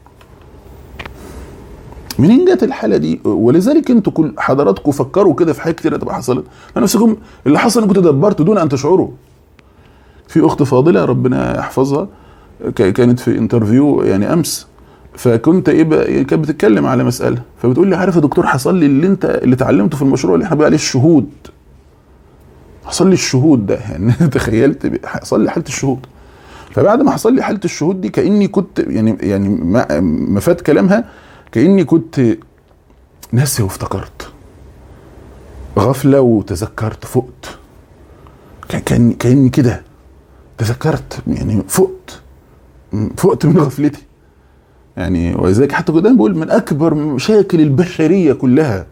منين جت الحاله دي؟ ولذلك انتوا كل حضراتكم فكروا كده في حاجات كتير تبقى حصلت لنفسكم. اللي حصل انكم تدبرتوا دون ان تشعروا. في اخت فاضله ربنا يحفظها كانت في انترفيو يعني امس، فكنت كانت بتتكلم على مساله، فبتقول لي عارف يا دكتور حصل لي اللي اتعلمته في المشروع اللي احنا بنقول عليه الشهود. حصل لي الشهود ده، يعني تخيلت حصل لي حاله الشهود. فبعد ما حصل لي حاله الشهود دي كاني كنت يعني ما فات كلامها، كاني كنت ناسي وافتكرت، غفله وتذكرت، فقت. كاني كده تذكرت، يعني فقت من غفلتي. يعني ولذلك حتى قدام بقول من اكبر مشاكل البشريه كلها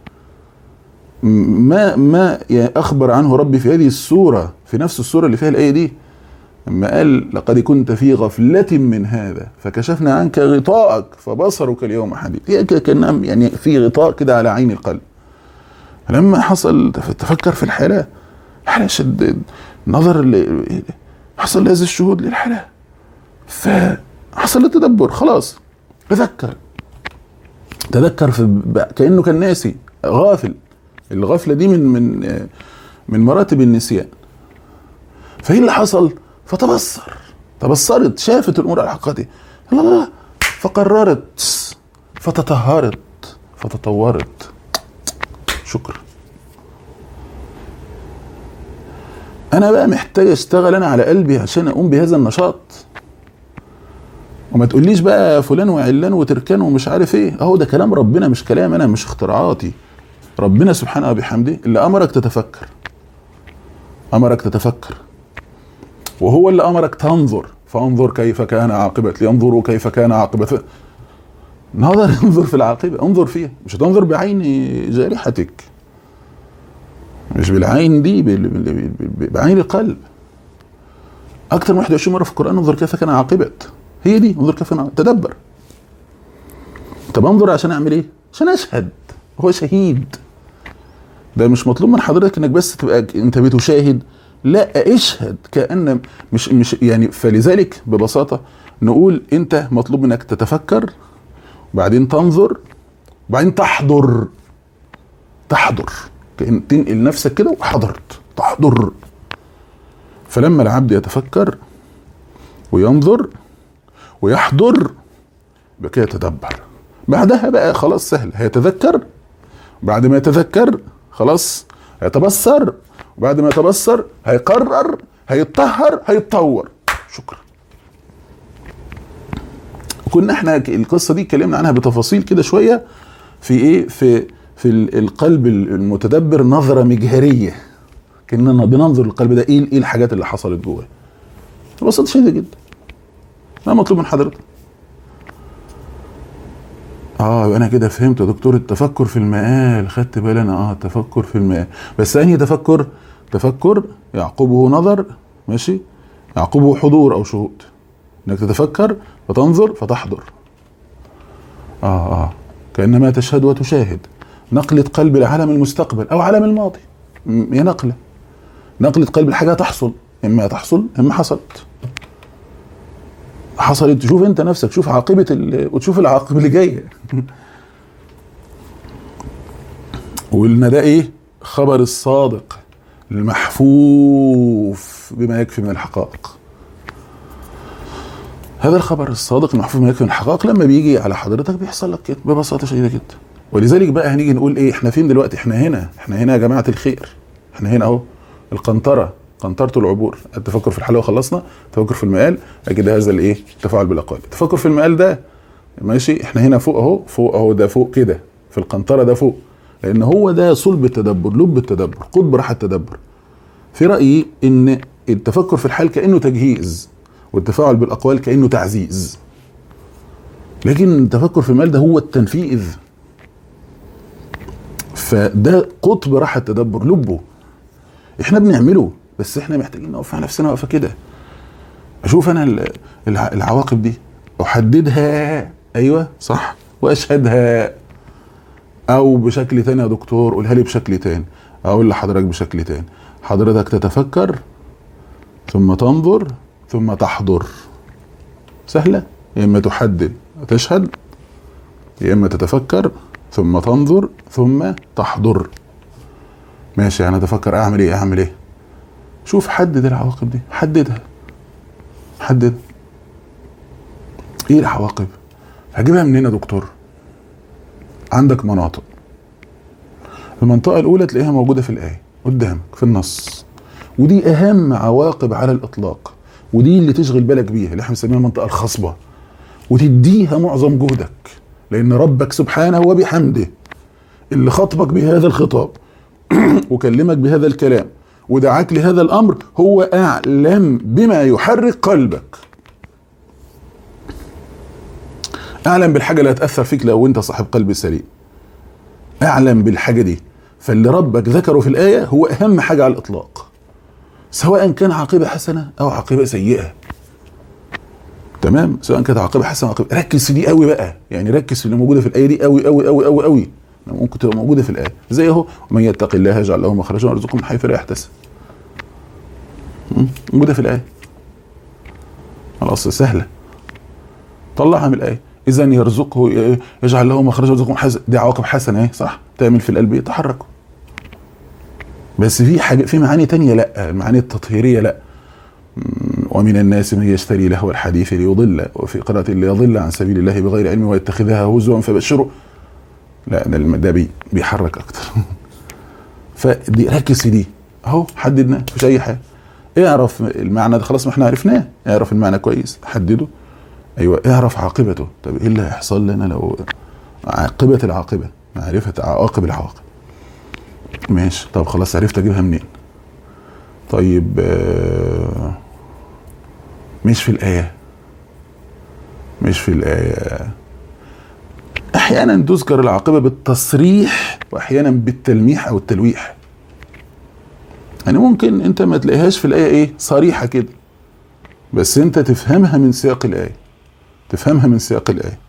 ما يعني اخبر عنه ربي في هذه السوره، في نفس السوره اللي فيها الايه دي، لما قال لقد كنت في غفلة من هذا فكشفنا عنك غطاءك فبصرك اليوم حديد، هي كان يعني في غطاء كده على عين القلب. لما حصل تفكر في الحياة شد نظر حصل هذا الشهود للحياة، فحصل التدبر، خلاص تذكر في كأنه كان ناسي غافل. الغفلة دي من مراتب النسيان. فايه اللي حصل؟ تبصرت، شافت الامور على حقيقتها، لا فقررت، فتطهرت، فتطورت. شكرا. انا بقى محتاج اشتغل انا على قلبي عشان اقوم بهذا النشاط. وما تقوليش بقى فلان وعلان وتركان ومش عارف ايه، اهو ده كلام ربنا مش كلام انا، مش اختراعاتي. ربنا سبحانه وبحمده اللي امرك تتفكر، وهو اللي امرك تنظر، فانظر كيف كان عاقبة، لينظروا كيف كان عاقبة. انظر في العاقبة، انظر فيها، مش هتنظر بعين جارحتك، مش بالعين دي، بعين القلب. اكتر من 21 مرة في القرآن انظر كيف كان عاقبة، هي دي انظر كيف كان، تدبر. طب انظر عشان اعمل ايه؟ عشان اشهد، هو شهيد. ده مش مطلوب من حضرتك انك بس تبقى انت بتشاهد، لا اشهد كأن مش يعني. فلذلك ببساطة نقول انت مطلوب منك تتفكر، وبعدين تنظر، وبعدين تحضر، كأن تنقل نفسك كده وحضرت، تحضر. فلما العبد يتفكر وينظر ويحضر بكده يتدبر، بعدها بقى خلاص سهل، هيتذكر، بعد ما يتذكر خلاص هيتبصر، وبعد ما يتبصر هيقرر، هيتطهر، هيتطور. شكرا. كنا احنا القصة دي اتكلمنا عنها بتفاصيل كده شوية في ايه، في القلب المتدبر نظرة مجهرية، كأننا بننظر للقلب ده ايه الحاجات اللي حصلت جواه. ببساطة شديدة جدا. ما مطلوب من حضرتك؟ يبقى انا كده فهمت يا دكتور، التفكر في المآل، خدت بالي انا التفكر في المآل. بس انهي تفكر يعقبه نظر، ماشي، يعقبه حضور او شهود، انك تتفكر فتنظر فتحضر. كأنما تشهد وتشاهد، نقلة قلب العالم المستقبل او عالم الماضي. هي نقلة قلب الحاجة تحصل، اما تحصل اما حصلت. تشوف انت نفسك، شوف عاقبة وتشوف العاقبة اللي جاية. وقلنا ده ايه؟ خبر الصادق المحفوف بما يكفي من الحقائق. هذا الخبر الصادق المحفوف بما يكفي من الحقائق لما بيجي على حضرتك بيحصل لك كده ببساطة شديدة جدا. ولذلك بقى هنيجي نقول ايه؟ احنا فين دلوقتي؟ احنا هنا يا جماعة الخير، احنا هنا اهو. قنطرة العبور، التفكر في الحلوة خلصنا، التفكر في المآل، اجد هذا الايه؟ التفاعل بالاقوال. التفكر في المآل ده ماشي، احنا هنا فوق اهو، ده فوق كده في القنطرة، ده فوق، لان هو ده صلب التدبر، لب التدبر، قطب راحة التدبر. في رأيي ان التفكر في الحال كأنه تجهيز، والتفاعل بالاقوال كأنه تعزيز، لكن التفكر في المآل ده هو التنفيذ. فده قطب راحة التدبر، لبه احنا بنعمله، بس احنا محتاجين نقف على نفسنا وقفه كده. اشوف انا العواقب دي، احددها، ايوه صح، واشهدها، او بشكل تاني يا دكتور قولها لي بشكل تاني، اقول لحضرتك بشكل تاني. حضرتك تتفكر ثم تنظر ثم تحضر. سهله، يا اما تحدد وتشهد، يا اما تتفكر ثم تنظر ثم تحضر. ماشي، انا اتفكر اعمل ايه؟ شوف، حدد العواقب دي، حدد ايه العواقب؟ هجيبها منين يا دكتور؟ عندك مناطق. المنطقة الاولى تلاقيها موجودة في الآية قدامك في النص، ودي اهم عواقب على الاطلاق، ودي اللي تشغل بالك بيها، اللي احنا بنسميها المنطقة الخصبة، وتديها معظم جهدك، لان ربك سبحانه وبحمده اللي خاطبك بهذا الخطاب وكلمك بهذا الكلام ودعاك لهذا الامر هو اعلم بما يحرك قلبك، اعلم بالحاجه اللي هتاثر فيك لو انت صاحب قلب سليم، اعلم بالحاجه دي. فاللي ربك ذكره في الايه هو اهم حاجه على الاطلاق، سواء كان عاقبة حسنة أو عاقبة سيئة. تمام؟ سواء كانت عاقبة حسنة أو عاقبة، ركز في دي قوي بقى، يعني ركز في اللي موجودة في الآية دي قوي قوي قوي قوي قوي. ممكن تبقى موجودة في الآية زي أهو ومن يتق الله يجعل له مخرجا ويرزقه من حيث لا يحتسب. موجودة في الآية. خلاص سهلة. طلعها من الآية. إذا يرزقه يجعل له مخرجا ويرزقه من حيث، دي عواقب حسنة اهي صح؟ تعمل في القلب يتحركوا. بس في حاجة، في معاني تانية لا، المعاني التطهيرية لا. ومن الناس من يشتري لهو الحديث ليضل، وفي قراءة ليضل عن سبيل الله بغير علم ويتخذها هزوا فبشره. لا ده بيحرك أكتر. فدي ركز في دي أهو، حددنا مفيش أي حاجة. اعرف المعنى ده خلاص، ما احنا عرفناه. اعرف المعنى كويس، حدده. ايوه اعرف عاقبته. طب ايه اللي هيحصل لنا لو عاقبة العاقبة، معرفة عواقب العواقب. ماشي، طب خلاص عرفت اجيبها منين. طيب مش في الآية، مش في الآية. احيانا تذكر العاقبة بالتصريح واحيانا بالتلميح او التلويح. يعني ممكن انت ما تلاقيهاش في الآية ايه صريحة كده، بس انت تفهمها من سياق الآية، تفهمها من سياق الآية.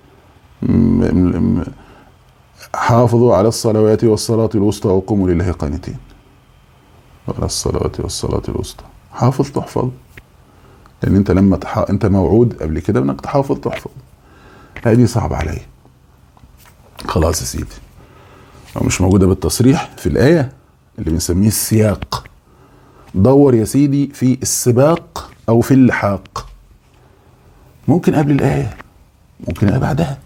حافظوا على الصلوات والصلاة الوسطى وقوموا لله قانتين. على الصلاة والصلاة الوسطى، حافظ تحفظ، لأن انت لما انت موعود قبل كده انك تحافظ تحفظ. هذه صعبة علي. خلاص يا سيدي، لو مش موجودة بالتصريح في الآية اللي بنسميه السياق، دور يا سيدي في السباق أو في اللحاق. ممكن قبل الآية، ممكن بعدها.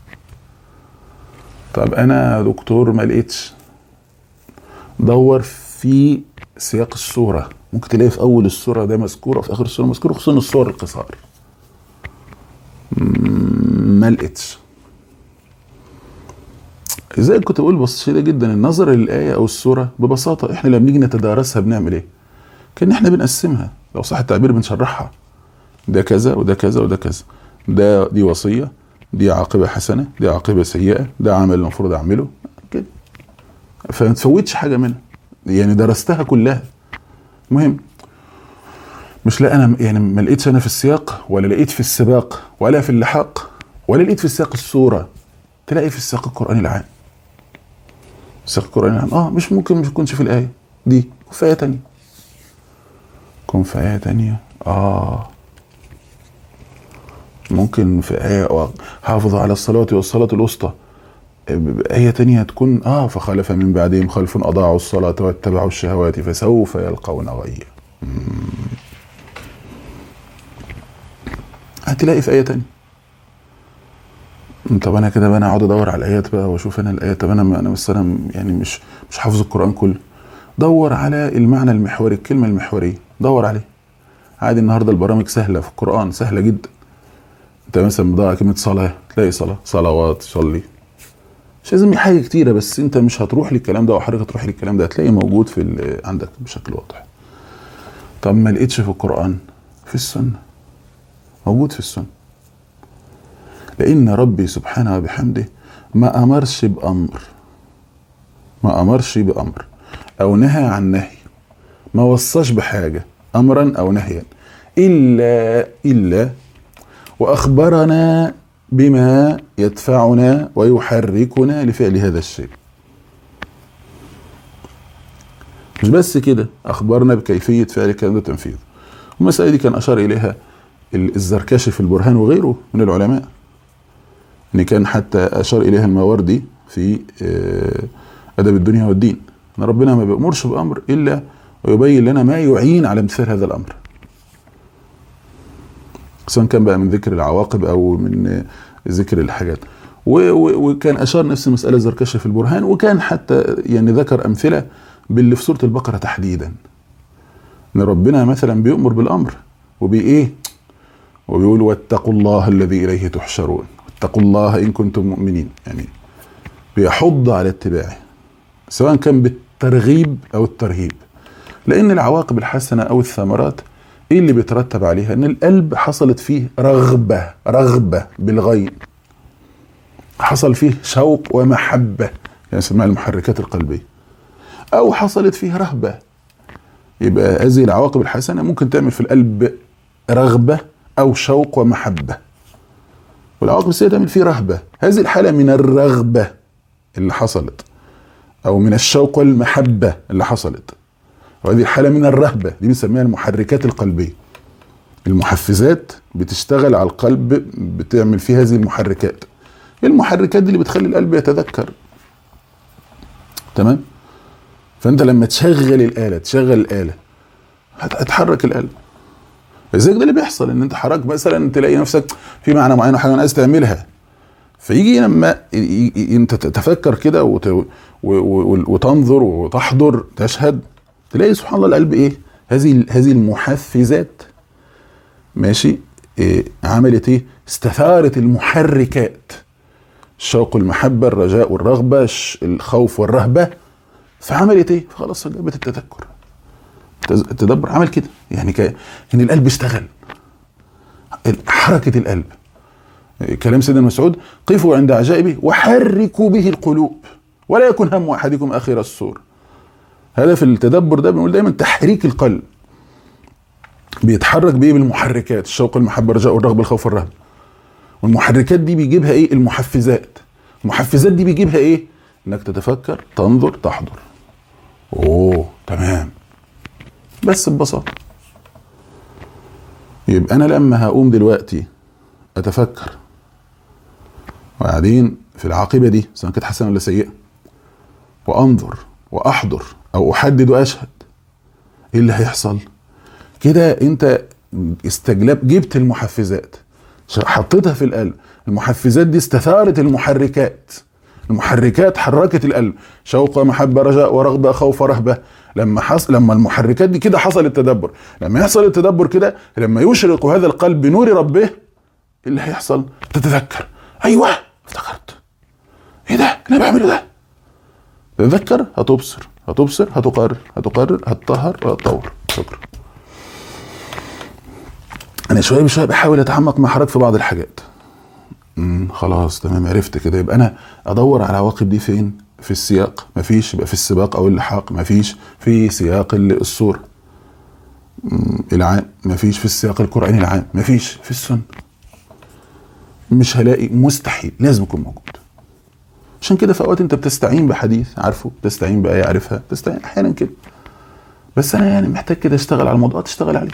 طب أنا دكتور ما لقيتش، دور في سياق السورة. ممكن تلاقي في أول السورة ده مذكورة وفي آخر السورة مذكورة، خصوصا السور القصار. ما لقيتش. ازاي كنت بقول بسيطة جدا، النظر للآية أو السورة ببساطة احنا لما بنيجي نتدارسها بنعمل ايه؟ كأن احنا بنقسمها، لو صح التعبير بنشرحها. ده كذا وده كذا وده كذا، دي وصية، دي عاقبة حسنة، دي عاقبة سيئة، ده عمل المفروض اعمله كده. فما تفوتش حاجة منها، يعني درستها كلها. مهم مش لا انا يعني ما لقيتش انا في السياق، ولا لقيت في السباق، ولا في اللحاق، ولا لقيت في سياق السورة. تلاقي في السياق القرآني العام. السياق القرآني العام مش ممكن مش يكونش في الآية دي، في آية تانية. يكون في آية تانية ممكن في آية حافظوا على الصلاة والصلاة الوسطى. آية تانية تكون فخلف من بعدهم خلف أضاعوا الصلاة واتبعوا الشهوات فسوف يلقون غيا. هتلاقي في آية تانية. طب انا كده بقى اقعد ادور على الايات بقى واشوف انا الايات. طب انا مثلا يعني مش حافظ القرآن كله. دور على المعنى المحوري، الكلمة المحورية، دور عليه. عادي النهارده البرامج سهلة في القرآن، سهلة جدا. انت مثلا بتضيع كلمة صلاة، تلاقي صلوات، صلي. مش لازم حاجة كتيرة، بس انت مش هتروح للكلام ده وحضرتك هتروح للكلام ده، هتلاقي موجود في عندك بشكل واضح. طب ما لقيتش في القرآن، في السنة موجود، في السنة. لأن ربي سبحانه وبحمده ما أمرش بأمر أو نهى عن نهي، ما وصاش بحاجة أمرا أو نهيا إلا وأخبرنا بما يدفعنا ويحركنا لفعل هذا الشيء. مش بس كده، أخبرنا بكيفية فعل الكلام ده وتنفيذه. والمسألة دي كان أشار إليها الزركشي في البرهان وغيره من العلماء، ان كان حتى اشار اليها الماوردي في ادب الدنيا والدين، ان ربنا ما بيأمرش بامر الا ويبين لنا ما يعين على امتثال هذا الامر، سواء كان بقى من ذكر العواقب او من ذكر الحاجات. وكان اشار نفس المساله الزركشي في البرهان، وكان حتى يعني ذكر امثله باللي في سوره البقره تحديدا، ان ربنا مثلا بيأمر بالامر وبايه، وبيقول واتقوا الله الذي اليه تحشرون، اتقوا الله إن كنتم مؤمنين. يعني بيحض على اتباعه سواء كان بالترغيب أو الترهيب، لأن العواقب الحسنة أو الثمرات إيه اللي بيترتب عليها؟ إن القلب حصلت فيه رغبة بالغيب، حصل فيه شوق ومحبة، يعني اسمها المحركات القلبية، أو حصلت فيه رهبة، يبقى هذه العواقب الحسنة ممكن تعمل في القلب رغبة أو شوق ومحبة، والعواقب السيئة تعمل فيه رهبة. هذه الحالة من الرغبة اللي حصلت أو من الشوق والمحبة اللي حصلت، وهذه الحالة من الرهبة دي بنسميها المحركات القلبية. المحفزات بتشتغل على القلب، بتعمل فيه هذه المحركات. المحركات دي اللي بتخلي القلب يتذكر. تمام؟ فأنت لما تشغل الآلة هتحرك القلب. ازاي ده اللي بيحصل؟ ان انت حرك مثلا تلاقي نفسك في معنى معين وحاجه عايز تعملها، فيجي لما انت تتفكر كده وتنظر وتحضر تشهد، تلاقي سبحان الله القلب ايه؟ هذه المحفزات ماشي عملت ايه؟ استثارت المحركات، الشوق والمحبه، الرجاء والرغبه، الخوف والرهبه، فعملت ايه؟ فخلاص جابت التذكر. التدبر عمل كده، يعني ان القلب اشتغل، حركه القلب. كلام سيدنا مسعود: قفوا عند عجائبه وحركوا به القلوب ولا يكن هم احدكم اخر السور. هذا في التدبر ده بنقول دايما تحريك القلب، بيتحرك بايه؟ بالمحركات، الشوق المحبه الرجاء والرغبه الخوف والرهبه. والمحركات دي بيجيبها ايه؟ المحفزات. المحفزات دي بيجيبها ايه؟ انك تتفكر، تنظر، تحضر. تمام. بس ببساطه يبقى انا لما هقوم دلوقتي اتفكر وبعدين في العاقبه دي سواء كانت حسنه ولا سيئه، وانظر واحضر او احدد واشهد، ايه اللي هيحصل؟ كده انت جبت المحفزات، حطيتها في القلب. المحفزات دي استثارت المحركات، المحركات حركت القلب، شوق ومحبه رجاء ورغبه خوف ورهبه. لما المحركات دي كده حصل التدبر. لما يحصل التدبر كده، لما يشرق هذا القلب بنور ربه، ايه اللي هيحصل؟ تتذكر. ايوه افتكرت، ايه ده انا بعمله ده؟ تتذكر، هتبصر، هتقرر، هتطهر، هتطور. شكرا. انا شويه بشويه بحاول اتعمق مع حضرتك في بعض الحاجات. خلاص تمام، عرفت كده. يبقى انا ادور على العواقب دي فين؟ في السياق مفيش، يبقى في السباق او اللحاق مفيش، في سياق الصورة العام مفيش، في السياق القرآني العام مفيش، في السنة مش هلاقي، مستحيل، لازم يكون موجود. عشان كده في اوقات انت بتستعين بحديث عارفه، تستعين بآية عارفها، تستعين احيانا كده. بس انا يعني محتاج كده اشتغل على الموضوع، تشتغل عليه.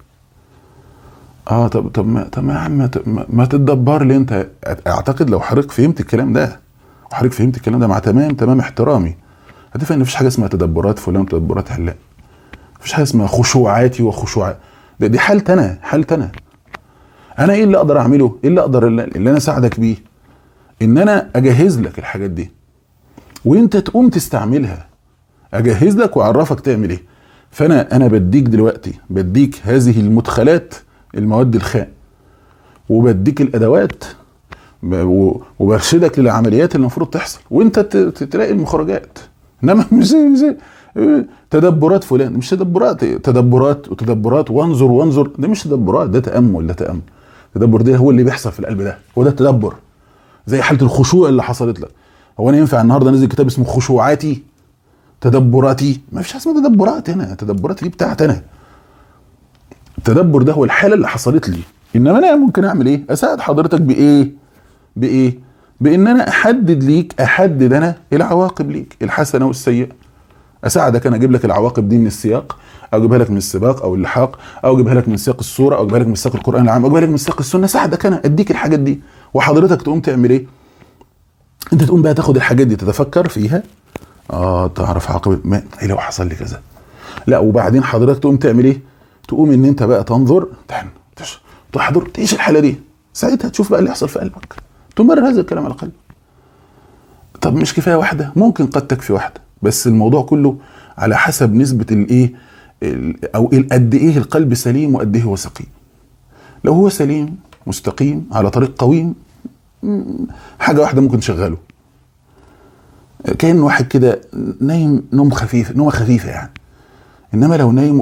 طب ما يا عم ما تتدبر لي انت. اعتقد لو حضرتك فهمت الكلام ده مع تمام احترامي، هتفهم ان مفيش حاجه اسمها تدبرات فلان وتدبرات علان. مفيش حاجه اسمها خشوعاتي وخشوعات. دي حالتي انا ايه اللي اقدر اعمله؟ ايه اللي اقدر اللي انا اساعدك بيه؟ ان انا اجهز لك الحاجات دي وانت تقوم تستعملها. اجهز لك واعرفك تعمل ايه. فانا بديك هذه المدخلات، المواد الخام، وبديك الادوات، وبرشدك للعمليات اللي المفروض تحصل، وانت تلاقي المخرجات. انما مش زي تدبرات فلان، مش تدبرات وانظر. ده مش تدبرات، ده تأمل. التدبر ده هو اللي بيحصل في القلب، ده هو ده التدبر. زي حالة الخشوع اللي حصلت لك. هو انا ينفع النهارده ننزل كتاب اسمه خشوعاتي تدبراتي؟ ما فيش حاجه اسمها تدبرات هنا. تدبرات دي بتاعت انا. التدبر ده هو الحالة اللي حصلت لي. انما انا ممكن اعمل ايه؟ اساعد حضرتك بايه؟ بان انا احدد انا العواقب ليك، الحسنه والسيئه. اساعدك انا اجيب لك العواقب دي من السياق، او اجيبها لك من السباق او اللحاق، او اجيبها لك من سياق السوره، او اجيبها لك من سياق القران العام، او اجيبها لك من سياق السنه. اساعدك انا اديك الحاجات دي، وحضرتك تقوم تعمل ايه؟ انت تقوم بقى تاخد الحاجات دي تتفكر فيها. تعرف عاقبه ايه لو حصل لي كذا. لا، وبعدين حضرتك تقوم تعمل ايه؟ تقوم ان انت بقى تنظر، تحضر، تعيش الحاله دي. ساعتها تشوف بقى اللي يحصل في قلبك، تمرر هذا الكلام على قلبك. طب مش كفايه واحده؟ ممكن قد تكفي واحده، بس الموضوع كله على حسب نسبه الايه او قد ايه القلب سليم وقد ايه هو سقيم. لو هو سليم مستقيم على طريق قويم، حاجه واحده ممكن تشغله، كأن واحد كده نايم نومه خفيفه يعني. انما لو نايم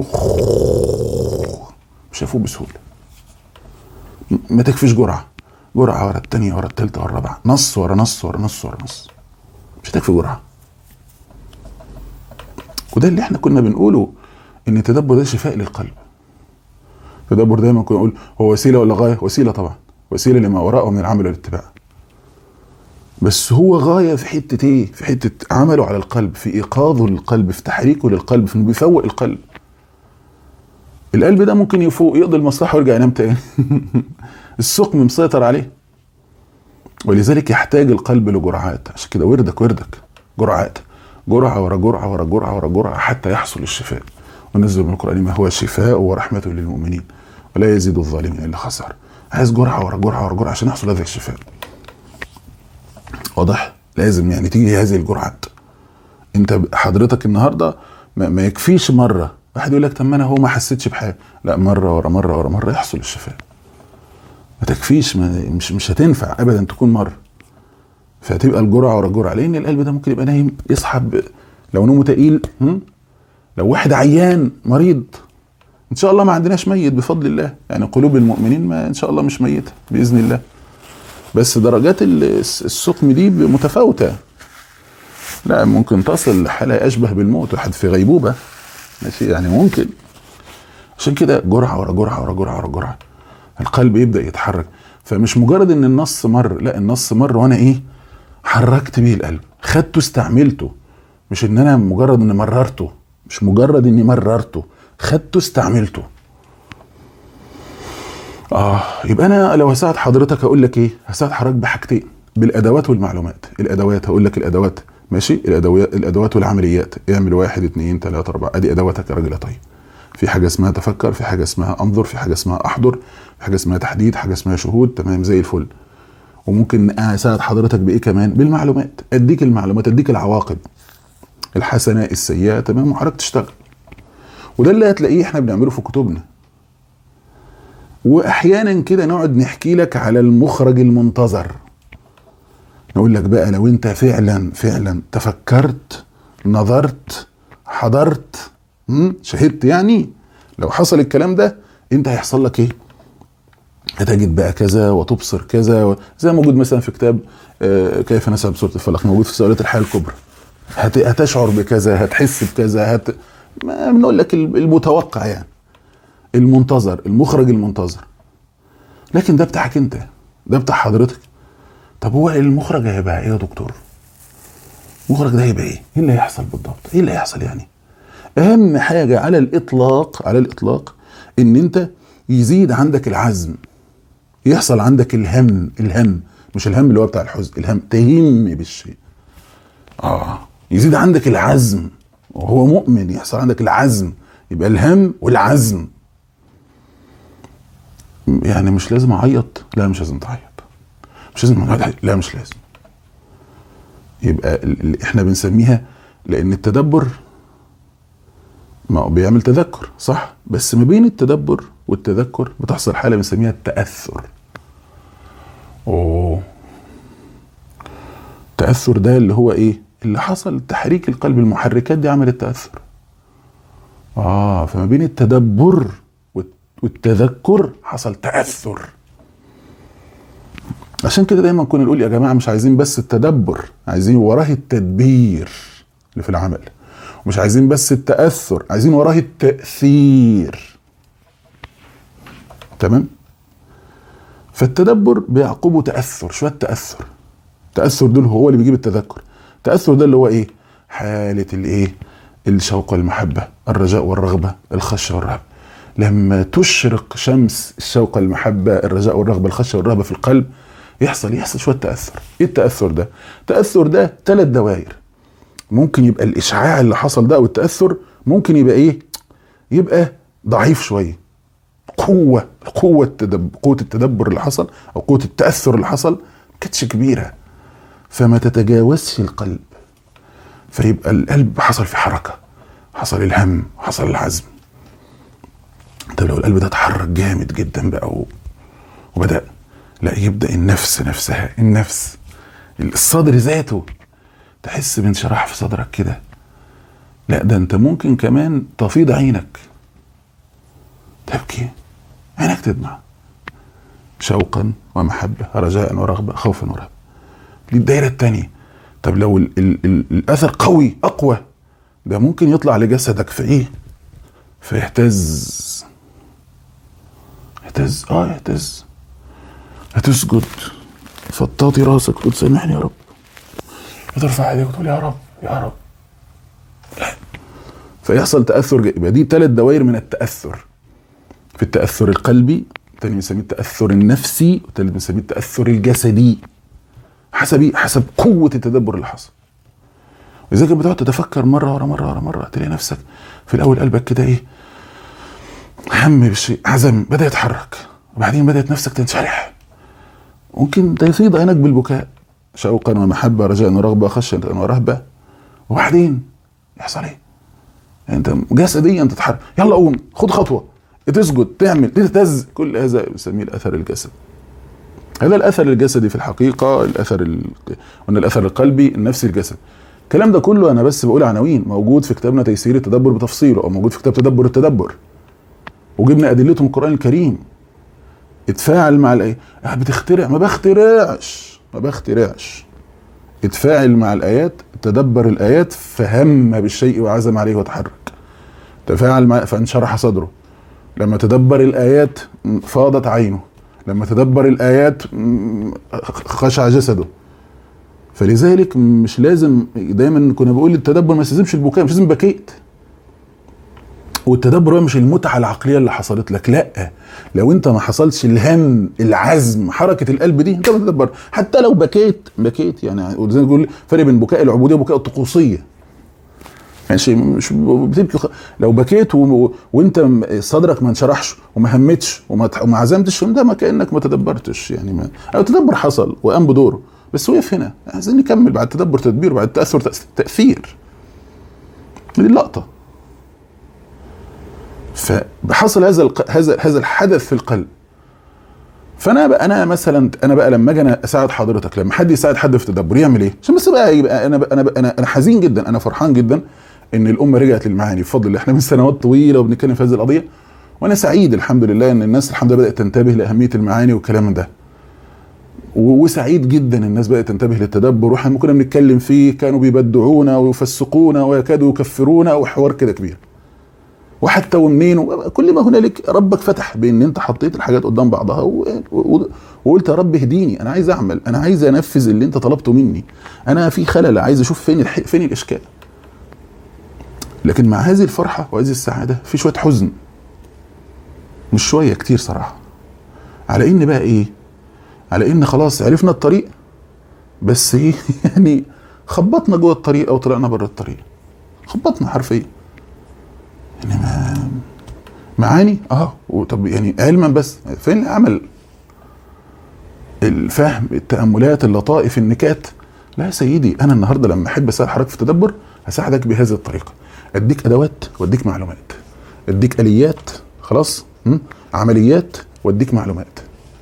مش هيفوق بسهوله. ما تكفيش جرعه ورا الثانيه ورا الثالثه ورا الرابعه، نص ورا نص ورا نص ورا نص، مش هتكفي جرعه. وده اللي احنا كنا بنقوله ان التدبر ده شفاء للقلب. التدبر دايما كنا نقول هو وسيله ولا غايه؟ وسيله طبعا، وسيله لما وراءه من العمل والاتباع، بس هو غايه في حته ايه؟ في حته عمله على القلب، في ايقاظه للقلب، في تحريكه للقلب، في انه بيفوق القلب. القلب ده ممكن يفوق يقضي المصلحه ويرجع ينام تاني. السقم مسيطر عليه، ولذلك يحتاج القلب لجرعات. عشان كده وردك جرعات، جرعه ورا جرعه ورا جرعه ورا جرعه حتى يحصل الشفاء. ونزل من القرآن ما هو شفاء ورحمة للمؤمنين ولا يزيد الظالمين إلا خسارة. عايز جرعة ورا جرعة ورا جرعة عشان يحصل هذا الشفاء. واضح؟ لازم يعني تيجي هذه الجرعات. انت حضرتك النهارده ما يكفيش مرة واحد يقول لك طب ما انا هو ما حسيتش بحاجة، لا، مرة ورا مرة ورا مرة يحصل الشفاء. ما تكفيش، مش هتنفع ابدا تكون مرة. فتبقى الجرعة ورا جرعة، لان القلب ده ممكن يبقى نايم يصحى لو نومه تقيل. لو واحد عيان مريض، ان شاء الله ما عندناش ميت بفضل الله، يعني قلوب المؤمنين ما ان شاء الله مش ميتة باذن الله، بس درجات السقم دي متفاوتة. لا، ممكن تصل لحالة اشبه بالموت، واحد في غيبوبة، ماشي، يعني ممكن. عشان كده جرعة ورا جرعة ورا جرعة ورا جرعة القلب يبدأ يتحرك. فمش مجرد ان النص مر، لا، النص مر وانا ايه؟ حركت بيه القلب، خدته استعملته، مش ان انا مجرد اني مررته، مش مجرد اني مررته، خدته استعملته. يبقى انا لو هساعد حضرتك هقول لك ايه؟ هساعد حضرتك بحاجتين، بالادوات والمعلومات. الادوات هقول لك الادوات، ماشي، الادوات والعمليات. اعمل 1 2 3 4، ادي ادواتك يا راجل. طيب، في حاجه اسمها تفكر، في حاجه اسمها انظر، في حاجه اسمها احضر، في حاجه اسمها تحديد، حاجه اسمها شهود. تمام، زي الفل. وممكن اساعد حضرتك بايه كمان؟ بالمعلومات. اديك المعلومات، اديك العواقب الحسنه السيئه، تمام، وحضرتك تشتغل. وده اللي هتلاقيه احنا بنعمله في كتبنا. واحيانا كده نقعد نحكي لك على المخرج المنتظر، نقول لك بقى لو انت فعلا تفكرت، نظرت، حضرت، شهدت، يعني لو حصل الكلام ده انت هيحصل لك ايه؟ هتجد بقى كذا وتبصر كذا، زي ما موجود مثلا في كتاب كيف نسب سورة الفلق، موجود في سؤالات الحياة الكبرى. هتشعر بكذا، هتحس بكذا، ما بنقول لك المتوقع، يعني المنتظر، المخرج المنتظر. لكن ده بتاعك انت، ده بتاع حضرتك. طب هو المخرج هيبقى ايه يا دكتور؟ المخرج ده هيبقى ايه؟ ايه اللي هيحصل بالضبط؟ ايه اللي هيحصل يعني؟ اهم حاجة على الاطلاق ان انت يزيد عندك العزم، يحصل عندك الهم، مش الهم اللي هو بتاع الحزن، الهم تهم بالشيء. يزيد عندك العزم، وهو مؤمن يحصل عندك العزم، يبقى الهم والعزم. يعني مش لازم اعيط، لا مش لازم تعيط، مش لازم اعيط، لا مش لازم. يبقى احنا بنسميها، لان التدبر ما بيعمل تذكر، صح؟ بس ما بين التدبر والتذكر بتحصل حالة بنسميها التأثر. التأثر ده اللي هو ايه؟ اللي حصل تحريك القلب، المحركات دي عملت تأثر. فما بين التدبر والتذكر حصل تأثر. عشان كده دايما كنا نقول يا جماعة مش عايزين بس التدبر، عايزين وراه التدبير اللي في العمل. مش عايزين بس التأثر، عايزين وراه التأثير. تمام؟ فالتدبر بيعقبه تأثر، شوية تأثر. التأثر دول هو اللي بيجيب التذكر. التأثر ده اللي هو ايه؟ حالة الايه؟ الشوق والمحبة، الرجاء والرغبة، الخشية والرهبة. لما تشرق شمس الشوق والمحبة، الرجاء والرغبة، الخشية والرهبة في القلب، يحصل شوية تأثر. ايه التأثر ده؟ التأثر ده 3 دوائر. ممكن يبقى الإشعاع اللي حصل ده والتأثر ممكن يبقى ايه؟ يبقى ضعيف شوية. قوة التدبر اللي حصل او قوة التأثر اللي حصل كانتش كبيرة، فما تتجاوزش القلب، فيبقى القلب حصل في حركة، حصل الهم، حصل العزم. طب لو القلب ده اتحرك جامد جدا بقى وبدأ، لا، يبدأ النفس نفسها، النفس، الصدر ذاته، تحس بانشراح في صدرك كده. لا، ده انت ممكن كمان تفيض عينك، تبكي، عينك تدمع، شوقا ومحبة، رجاء ورغبة، خوفا ورهبة. دي الدائرة التانية. طب لو الأثر قوي أقوى، ده ممكن يطلع لجسدك في إيه؟ فيهتز، يهتز، هتسجد فتاطي راسك وتقول سامحني يا رب، وترفع ايديك وتقول يا رب يا رب، فيحصل تأثر. يبقى دي 3 دوائر من التأثر. في التأثر القلبي، الثاني بنسميه التأثر النفسي، والثالث بنسميه التأثر الجسدي، حسب قوة التدبر اللي حصل. وإذا كنت بتقعد تتفكر مرة ورا مرة ورا مرة، تلاقي نفسك في الأول قلبك كده إيه، هم بالشيء، عزم بدأ يتحرك، وبعدين بدأت نفسك تنشرح، ممكن تفيض عينك بالبكاء، شوقا ومحبة رجاء ورغبة خشية ورهبة، وبعدين يحصل إيه؟ انت جسديا تتحرك، يلا قوم خد خطوه، تسجد، تعمل، تهتز، كل هذا بنسميه الاثر الجسدي. هذا الاثر الجسدي في الحقيقه قلنا الاثر القلبي، النفسي، الجسدي. الكلام ده كله انا بس بقول عناوين، موجود في كتابنا تيسير التدبر بتفصيله، او موجود في كتاب تدبر التدبر، وجبنا ادلته من القران الكريم. اتفاعل مع الايه، بتخترع، ما بخترعش، اتفاعل مع الايات، تدبر الايات، فهم بالشيء وعزم عليه وتحرك، تفاعل مع فانشرح صدره، لما تدبر الايات فاضت عينه، لما تدبر الايات خشع جسده. فلذلك مش لازم، دايما كنا بقول التدبر ما يستلزمش البكاء، مش لازم بكيت. والتدبر هو مش المتعه العقليه اللي حصلت لك، لا، لو انت ما حصلش الهم، العزم، حركه القلب دي، انت بتدبر. حتى لو بكيت يعني، زي ما تقول فرق بين بكاء العبوديه وبكاء الطقوسيه. يعني مش بتبكي لو بكيت وانت صدرك ما انشرحش وما همتش وما عزمتش، ده ما كانك ما تدبرتش يعني. او تدبر حصل وقام بدوره، بس وقف هنا. عايزين نكمل بعد تدبر تدبير، بعد تاثر تاثير. دي اللقطه. فحصل هذا الحدث في القلب. فانا مثلا بقى لما اجي انا اساعد حضرتك، لما حد يساعد حد في التدبر يعمل ايه؟ عشان بس بقى يبقى انا حزين جدا، انا فرحان جدا ان الامه رجعت للمعاني بفضل الله. احنا من سنوات طويله وبنتكلم في هذه القضيه، وانا سعيد الحمد لله ان الناس الحمد لله بدات تنتبه لاهميه المعاني والكلام من ده. وسعيد جدا الناس بدات تنتبه للتدبر، واحنا كنا بنتكلم فيه كانوا بيبدعونا ويفسقونا ويكادوا يكفرونا، وحوار كده كبير. وحتى ومنين كل ما هنالك ربك فتح بان انت حطيت الحاجات قدام بعضها وقلت يا رب اهديني، انا عايز اعمل، انا عايز انفذ اللي انت طلبته مني، انا في خلل، عايز اشوف فين الاشكال. لكن مع هذه الفرحه وهذه السعاده في شويه حزن، مش شويه، كتير صراحه، على ان بقى ايه، على ان خلاص عرفنا الطريق، بس ايه يعني خبطنا جوه الطريق او طلعنا بره الطريق، خبطنا حرفيا يعني. معاني طب يعني علما، بس فين العمل، الفهم، التأملات، اللطائف، النكات؟ لا يا سيدي، انا النهارده لما احب اساعد حضرتك في التدبر هساعدك بهذه الطريقه، اديك ادوات واديك معلومات، اديك اليات، خلاص، عمليات، واديك معلومات،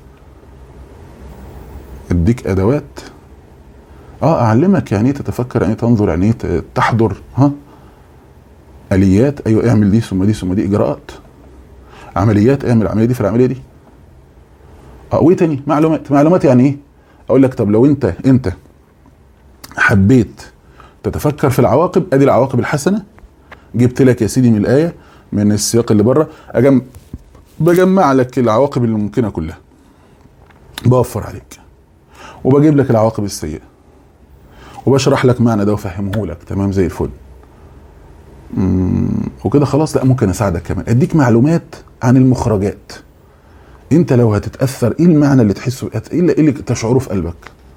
اديك ادوات، اعلمك يعني ايه تتفكر، يعني ايه تنظر، يعني ايه تحضر، اليات، ايوه اعمل دي ثم دي ثم دي، اجراءات، عمليات، اعمل العمليه دي في العمليه دي. وايه تاني؟ معلومات يعني ايه؟ اقول لك طب لو انت حبيت تتفكر في العواقب، ادي العواقب الحسنه، جبت لك يا سيدي من الايه، من السياق اللي بره، بجمع لك العواقب اللي ممكنه كلها، بوفر عليك، وبجيب لك العواقب السيئه، وبشرح لك معنى ده وفهمه لك تمام زي الفل. وكده خلاص. لا، ممكن اساعدك كمان، اديك معلومات عن المخرجات، انت لو هتتاثر ايه المعنى اللي تحسه، ايه اللي تشعره في قلبك،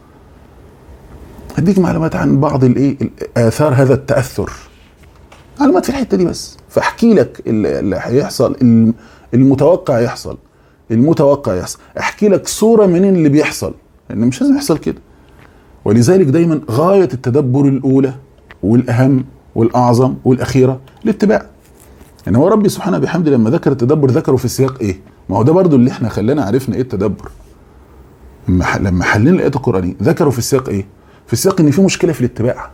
اديك معلومات عن بعض اثار هذا التاثر، معلومات في الحته دي بس، فاحكي لك اللي هيحصل، المتوقع يحصل، احكي لك صوره من اللي بيحصل، لان مش لازم يحصل كده. ولذلك دايما غايه التدبر الاولى والاهم والاعظم والاخيره الاتباع. يعني هو ربي سبحانه بحمده لما ذكر التدبر ذكره في سياق ايه؟ ما هو ده برضو اللي احنا خلانا عرفنا ايه التدبر. لما حللنا الايات القرانيه ذكروا في السياق ايه؟ في السياق ان في مشكله في الاتباع،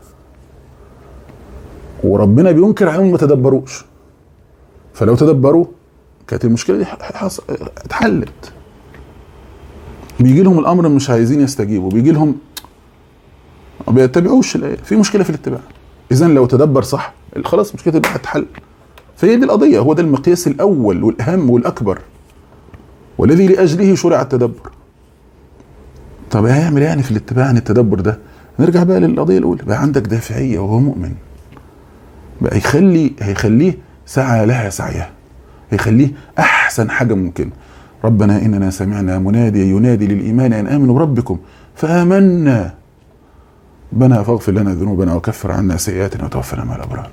وربنا بينكر عليهم ما تدبروش، فلو تدبروا كانت المشكله دي اتحلت. بيجي لهم الامر مش عايزين يستجيبوا، بيجي لهم ما بيتبعوش الايه، في مشكله في الاتباع. اذا لو تدبر صح خلاص مشكله تبقى هتحل. فهي دي القضيه، هو ده المقياس الاول والاهم والاكبر والذي لاجله شرع التدبر. طب هيعمل يعني في الاتباع عن التدبر ده؟ نرجع بقى للقضيه الاولى، بقى عندك دافعيه وهو مؤمن، بقى هيخليه سعى لها سعيها، هيخليه احسن حاجه ممكن. ربنا اننا سمعنا مناديا ينادي للايمان ان امنوا بربكم فامنا ربنا فاغفر لنا ذنوبنا وكفر عنا سيئاتنا وتوفنا مع الابرار.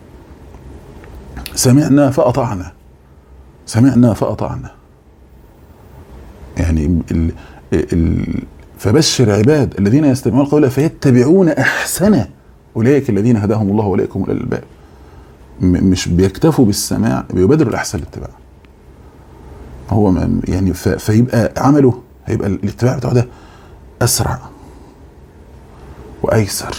سمعنا فاطعنا، سمعنا فاطعنا. يعني فبشر عباد الذين يستمعون القول فيتبعون احسنه اولئك الذين هداهم الله واولئك هم اولو الالباب. مش بيكتفوا بالسماع، بيبادروا الاحسن الاتباع. هو يعني فيبقى عمله، هيبقى الاتباع بتاعه ده اسرع وايسر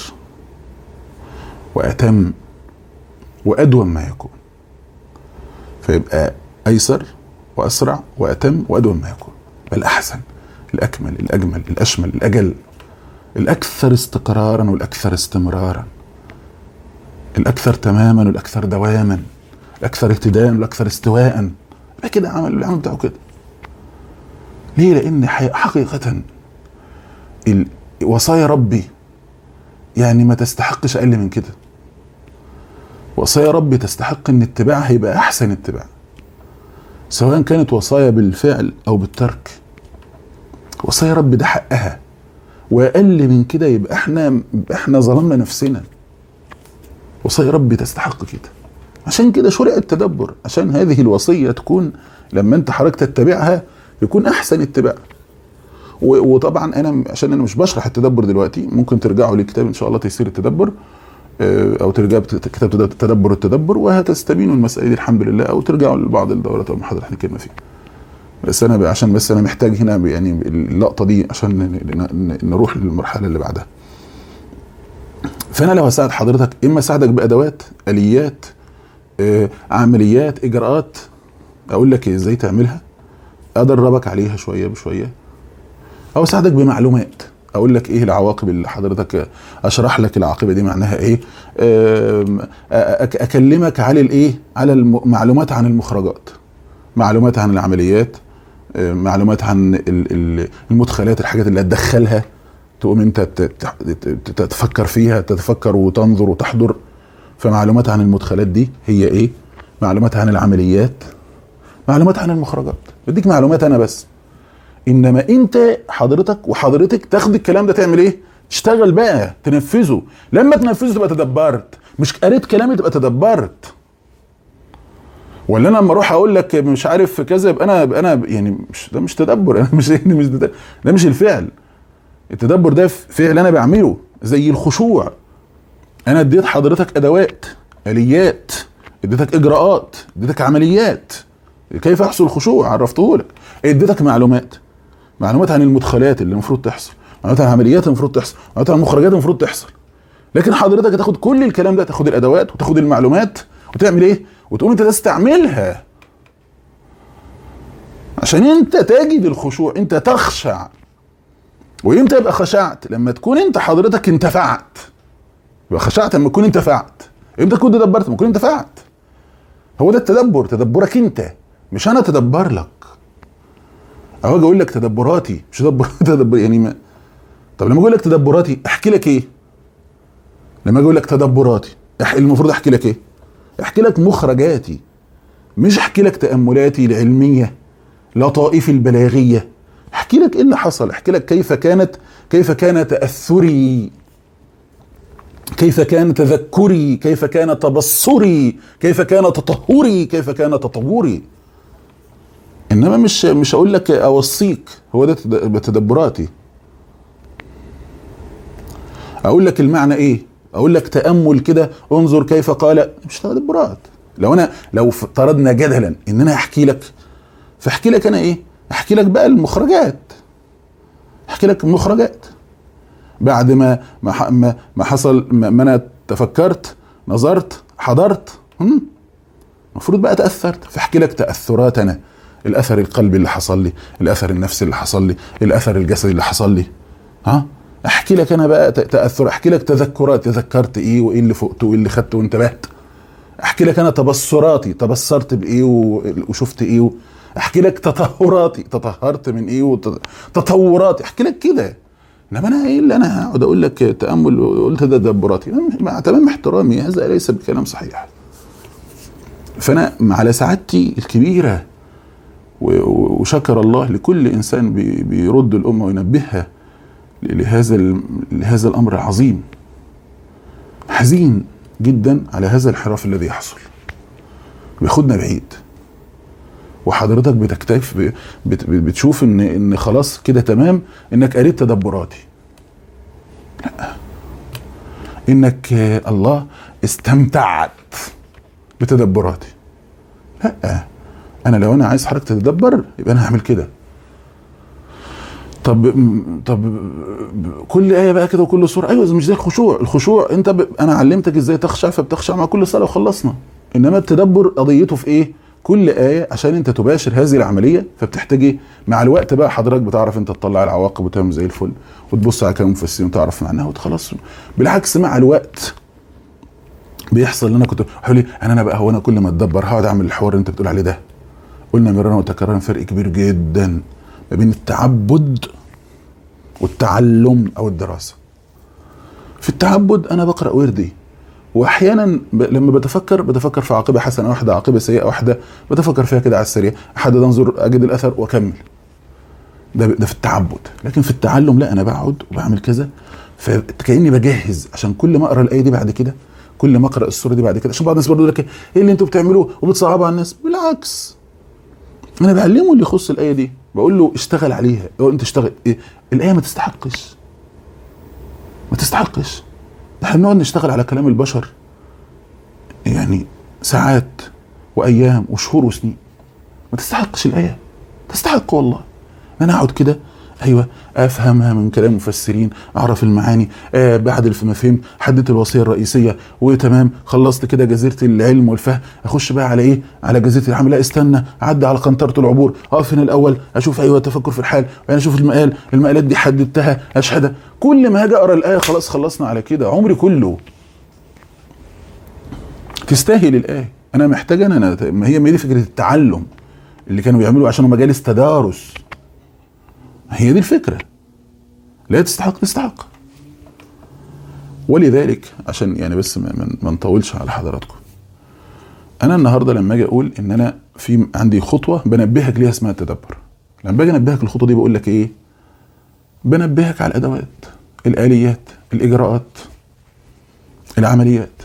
واتم وادوم ما يكون. فيبقى ايسر واسرع واتم وادوم ما يكون، الاحسن الاكمل الاجمل الاشمل الاجل، الاكثر استقرارا والاكثر استمرارا، الاكثر تماما والاكثر دواما، الاكثر اهتداء والاكثر استواء. يبقى كده عمل العمل بتاعه كده. ليه؟ لان حقيقه وصايا ربي يعني ما تستحقش اقل من كده. وصايا ربي تستحق ان اتباعها يبقى احسن اتباع، سواء كانت وصايا بالفعل او بالترك. وصايا ربي ده حقها، واقل من كده يبقى احنا ظلمنا نفسنا. وصايا ربي تستحق كده. عشان كده شرع التدبر، عشان هذه الوصية تكون لما انت حضرتك تتبعها يكون احسن اتباع. وطبعا انا عشان انا مش بشرح التدبر دلوقتي، ممكن ترجعوا لكتاب ان شاء الله تيسير التدبر، او ترجعوا كتاب التدبر وهتستبينوا المسألة دي الحمد لله، او ترجعوا لبعض الدورات والمحاضرات اللي كنا فيها. بس انا محتاج هنا يعني اللقطة دي عشان نروح للمرحلة اللي بعدها. فانا لو هساعد حضرتك، اما اساعدك بادوات، اليات، عمليات، اجراءات، اقول لك ازاي تعملها، ادربك عليها شويه بشويه، او اساعدك بمعلومات، اقول لك ايه العواقب اللي حضرتك، اشرح لك العاقبه دي معناها ايه، اكلمك على الايه، على المعلومات عن المخرجات، معلومات عن العمليات، معلومات عن المدخلات، الحاجات اللي هتدخلها تقوم انت تفكر فيها، تتفكر وتنظر وتحضر. فمعلومات عن المدخلات دي هي ايه، معلومات عن العمليات، معلومات عن المخرجات. بديك معلومات انا بس، انما انت حضرتك وحضرتك تاخد الكلام ده تعمل ايه، تشتغل بقى تنفذه. لما تنفذه تبقى تدبرت، مش قريت كلامي تبقى تدبرت. ولا انا لما اروح اقول لك مش عارف كذا يبقى انا يعني ده مش تدبر، انا مش ده مش الفعل. التدبر ده فعل انا بعمله، زي الخشوع. انا اديت حضرتك ادوات، اليات، اديتك اجراءات، اديتك عمليات كيف يحصل الخشوع، عرفته لك. اديتك معلومات عن المدخلات اللي المفروض تحصل، معلومات عن العمليات المفروض تحصل، معلومات عن المخرجات المفروض تحصل. لكن حضرتك هتاخد كل الكلام ده، تاخد الادوات وتاخد المعلومات وتعمل ايه، وتقوم انت تستعملها عشان انت تجد الخشوع، انت تخشع. وامتى يبقى خشعت؟ لما تكون انت حضرتك انتفعت. يبقى خشعت لما تكون انتفعت. امتى تكون تدبرت؟ لما تكون انتفعت. هو ده التدبر، تدبرك انت، مش انا تدبر لك. اهو اجي اقول لك تدبراتي، مش تدبر يعني ما. طب لما اقول لك تدبراتي احكي لك ايه؟ لما اجي اقول لك تدبراتي المفروض احكي لك ايه؟ احكي لك مخرجاتي، مش احكي لك تأملاتي العلمية، لطائفي البلاغية. احكي لك ايه اللي حصل، احكي لك كيف كان تأثري، كيف كان تذكري، كيف كان تبصري، كيف كان تطهري، كيف كان تطوري. انما مش اقول لك اوصيك، هو ده تدبراتي. اقول لك المعنى ايه، اقول لك تأمل كده، انظر كيف قال، مش تدبرات. لو افترضنا جدلا ان انا احكي لك، فاحكي لك انا ايه، احكي لك بقى المخرجات، احكي لك المخرجات بعد ما حصل، ما انا تفكرت، نظرت، حضرت، المفروض بقى تأثرت. فاحكي لك تأثرات انا، الاثر القلبي اللي حصل لي، الاثر النفسي اللي حصل لي، الاثر الجسدي اللي حصل لي. احكي لك انا بقى تأثر، احكي لك تذكرات، تذكرت ايه وايه اللي فقته وايه اللي خدته وانتبهت. احكي لك انا تبصراتي، تبصرت بايه وشفت ايه، احكي لك تطهراتي، تطهرت من ايه وتطوراتي، احكي لك كده. انما انا ايه اللي انا هقعد اقول لك تامل وقلت تدبراتي؟ مع تمام احترامي هذا ليس بكلام صحيح. فانا على سعادتي الكبيره وشكر الله لكل انسان بيرد الامه وينبهها لهذا الامر العظيم. حزين جدا على هذا الانحراف الذي يحصل، بياخدنا بعيد. وحضرتك بتكتف بتشوف ان خلاص كده تمام، انك قريت تدبراتي. لا، انك الله استمتعت بتدبراتي. لا، انا لو انا عايز حضرتك تتدبر يبقى انا هعمل كده. طب كل آية بقى كده وكل سورة، ايوه مش زي الخشوع. الخشوع انت انا علمتك ازاي تخشع، فبتخشع مع كل صلاة وخلصنا. انما التدبر قضيته في ايه؟ كل آية عشان انت تباشر هذه العملية فبتحتاج ايه؟ مع الوقت بقى حضرتك بتعرف انت تطلع العواقب وتعمل زي الفل، وتبص على كلام مفسرين وتعرف معناها وتخلص. بالعكس مع الوقت بيحصل اللي انا كنت حولي انا بقى، هو انا كل ما اتدبر هقعد اعمل الحوار اللي انت بتقول عليه ده. قلنا مرارا وتكرارا فرق كبير جدا ما بين التعبد والتعلم او الدراسة. في التعبد انا بقرأ وردي، واحيانا لما بتفكر في عاقبة حسنة واحدة، عاقبة سيئة واحدة، بتفكر فيها كده على السريع، احدد انظر اجد الاثر واكمل. ده في التعبد. لكن في التعلم لا، انا بقعد وبعمل كذا، فكأني بجهز عشان كل ما اقرا الايه دي بعد كده، كل ما اقرا السوره دي بعد كده. عشان بعض الناس برضه يقول لك ايه اللي انتوا بتعملوه وبتصعبوا على الناس. بالعكس، انا بعلمه اللي يخص الايه دي، بقول له اشتغل عليها. او انت اشتغل إيه؟ الايه ما تستحقش، ما تستحقش. احنا بنقعد نشتغل على كلام البشر يعني ساعات وايام وشهور وسنين. ما تستحقش الايه، تستحق والله. انا اقعد كده ايوه افهمها من كلام مفسرين، اعرف المعاني، بعد ما فهمت حددت الوصيه الرئيسيه وتمام، خلصت كده جزيره العلم والفهم، اخش بقى على ايه؟ على جزيره العمل. لا استنى، اعدي على قنطره العبور، اقف هنا الاول اشوف ايوه تفكر في الحال، وبعدين اشوف المقالات دي حددتها اشهدها. كل ما هاجي اقرا الايه خلاص خلصنا على كده، عمري كله. تستاهل الايه. انا محتاج ما هي دي فكره التعلم اللي كانوا بيعملوا عشان مجالس تدارس. هي دي الفكرة. لا تستحق. ولذلك عشان يعني بس ما نطولش على حضراتكم، انا النهارده لما اجي اقول ان انا في عندي خطوة بنبهك ليها اسمها التدبر، لما باجي انبهك الخطوة دي بقول لك ايه؟ بنبهك على الادوات، الاليات، الاجراءات، العمليات،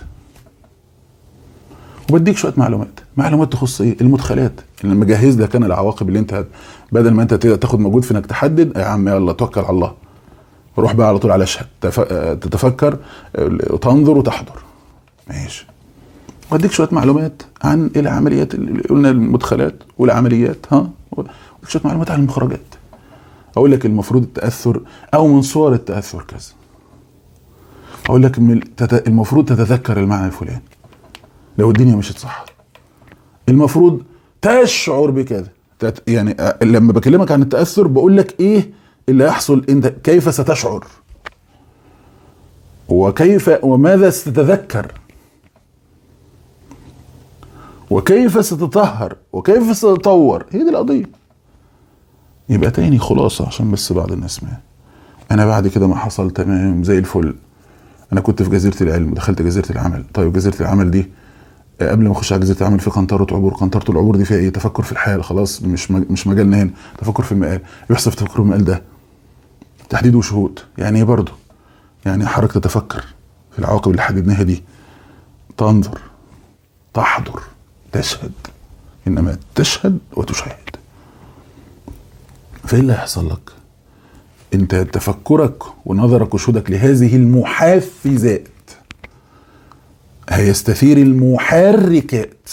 وبديك شويه معلومات تخص ايه؟ المدخلات اللي مجهز لك انا العواقب اللي انت بدل ما انت تاخد مجهود في انك تحدد. يا عم يلا توكل على الله، روح بقى على طول على اشهد، تتفكر وتنظر وتحضر. ماشي. واديك شويه معلومات عن العمليات اللي قلنا، المدخلات والعمليات، وديك شويه معلومات عن المخرجات. اقول لك المفروض التاثر او من صور التاثر كذا. اقول لك المفروض تتذكر المعنى الفلاني لو الدنيا مشيت صح. المفروض تشعر بكذا. يعني لما بكلمك عن التأثر بقول لك ايه اللي هيحصل، انت كيف ستشعر وماذا ستتذكر وكيف ستطهر وكيف ستتطور. هي دي القضية. يبقى تاني خلاصة عشان بس بعض الناس انا بعد كده ما حصل تمام زي الفل. انا كنت في جزيرة العلم ودخلت جزيرة العمل. طيب جزيرة العمل دي قبل ما اخش على جزيره العمل في قنطره عبور. قنطره العبور دي فيها ايه؟ تفكر في الحال. خلاص مش مجالنا هنا. تفكر في المقال. بيحصل في تفكر في المقال ده تحديد وشهود. يعني ايه برضه؟ يعني حضرتك تتفكر في العواقب اللي حددناها دي، تنظر، تحضر، تشهد. انما تشهد وتشاهد. فايه اللي هيحصل لك؟ انت تفكرك ونظرك وشهودك لهذه المحفزات هيستثير المحركات،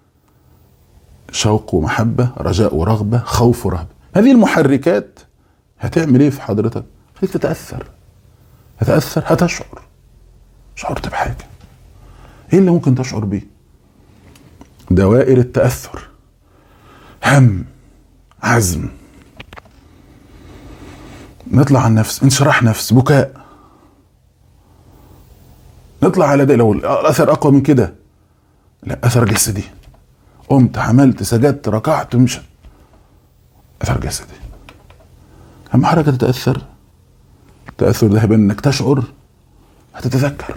شوق ومحبة، رجاء ورغبة، خوف ورهبة. هذه المحركات هتعمل ايه في حضرتك؟ خليك تتأثر، هتشعر. شعرت بحاجة. ايه اللي ممكن تشعر بيه؟ دوائر التأثر: هم، عزم، نطلع عن نفس، انشراح نفس، بكاء. نطلع على ده. لو الاثر اقوى من كده لا، اثر جسدي. قمت، عملت، سجدت، ركعت، مش اثر جسدي. اما حركه تتاثر، تاثر ده هيبان انك تشعر، هتتذكر.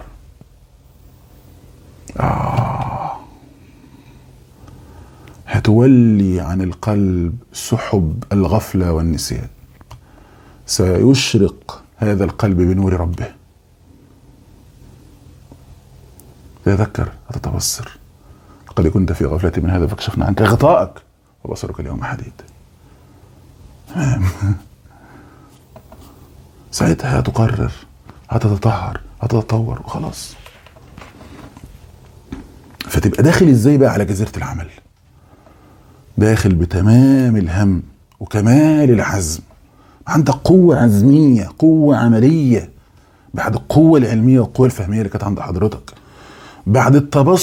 هتولي عن القلب سحب الغفله والنسيان. سيشرق هذا القلب بنور ربه. تذكر، هتتبصر. قد كنت في غفلة من هذا فكشفنا عنك غطاءك وبصرك اليوم حديد. ساعتها هتقرر، هتتطهر، هتتطور وخلاص. فتبقى داخل ازاي بقى على جزيرة العمل؟ داخل بتمام الهم وكمال العزم. عندك قوة عزمية، قوة عملية، بعد القوة العلمية والقوة الفهمية اللي كانت عند حضرتك، بعد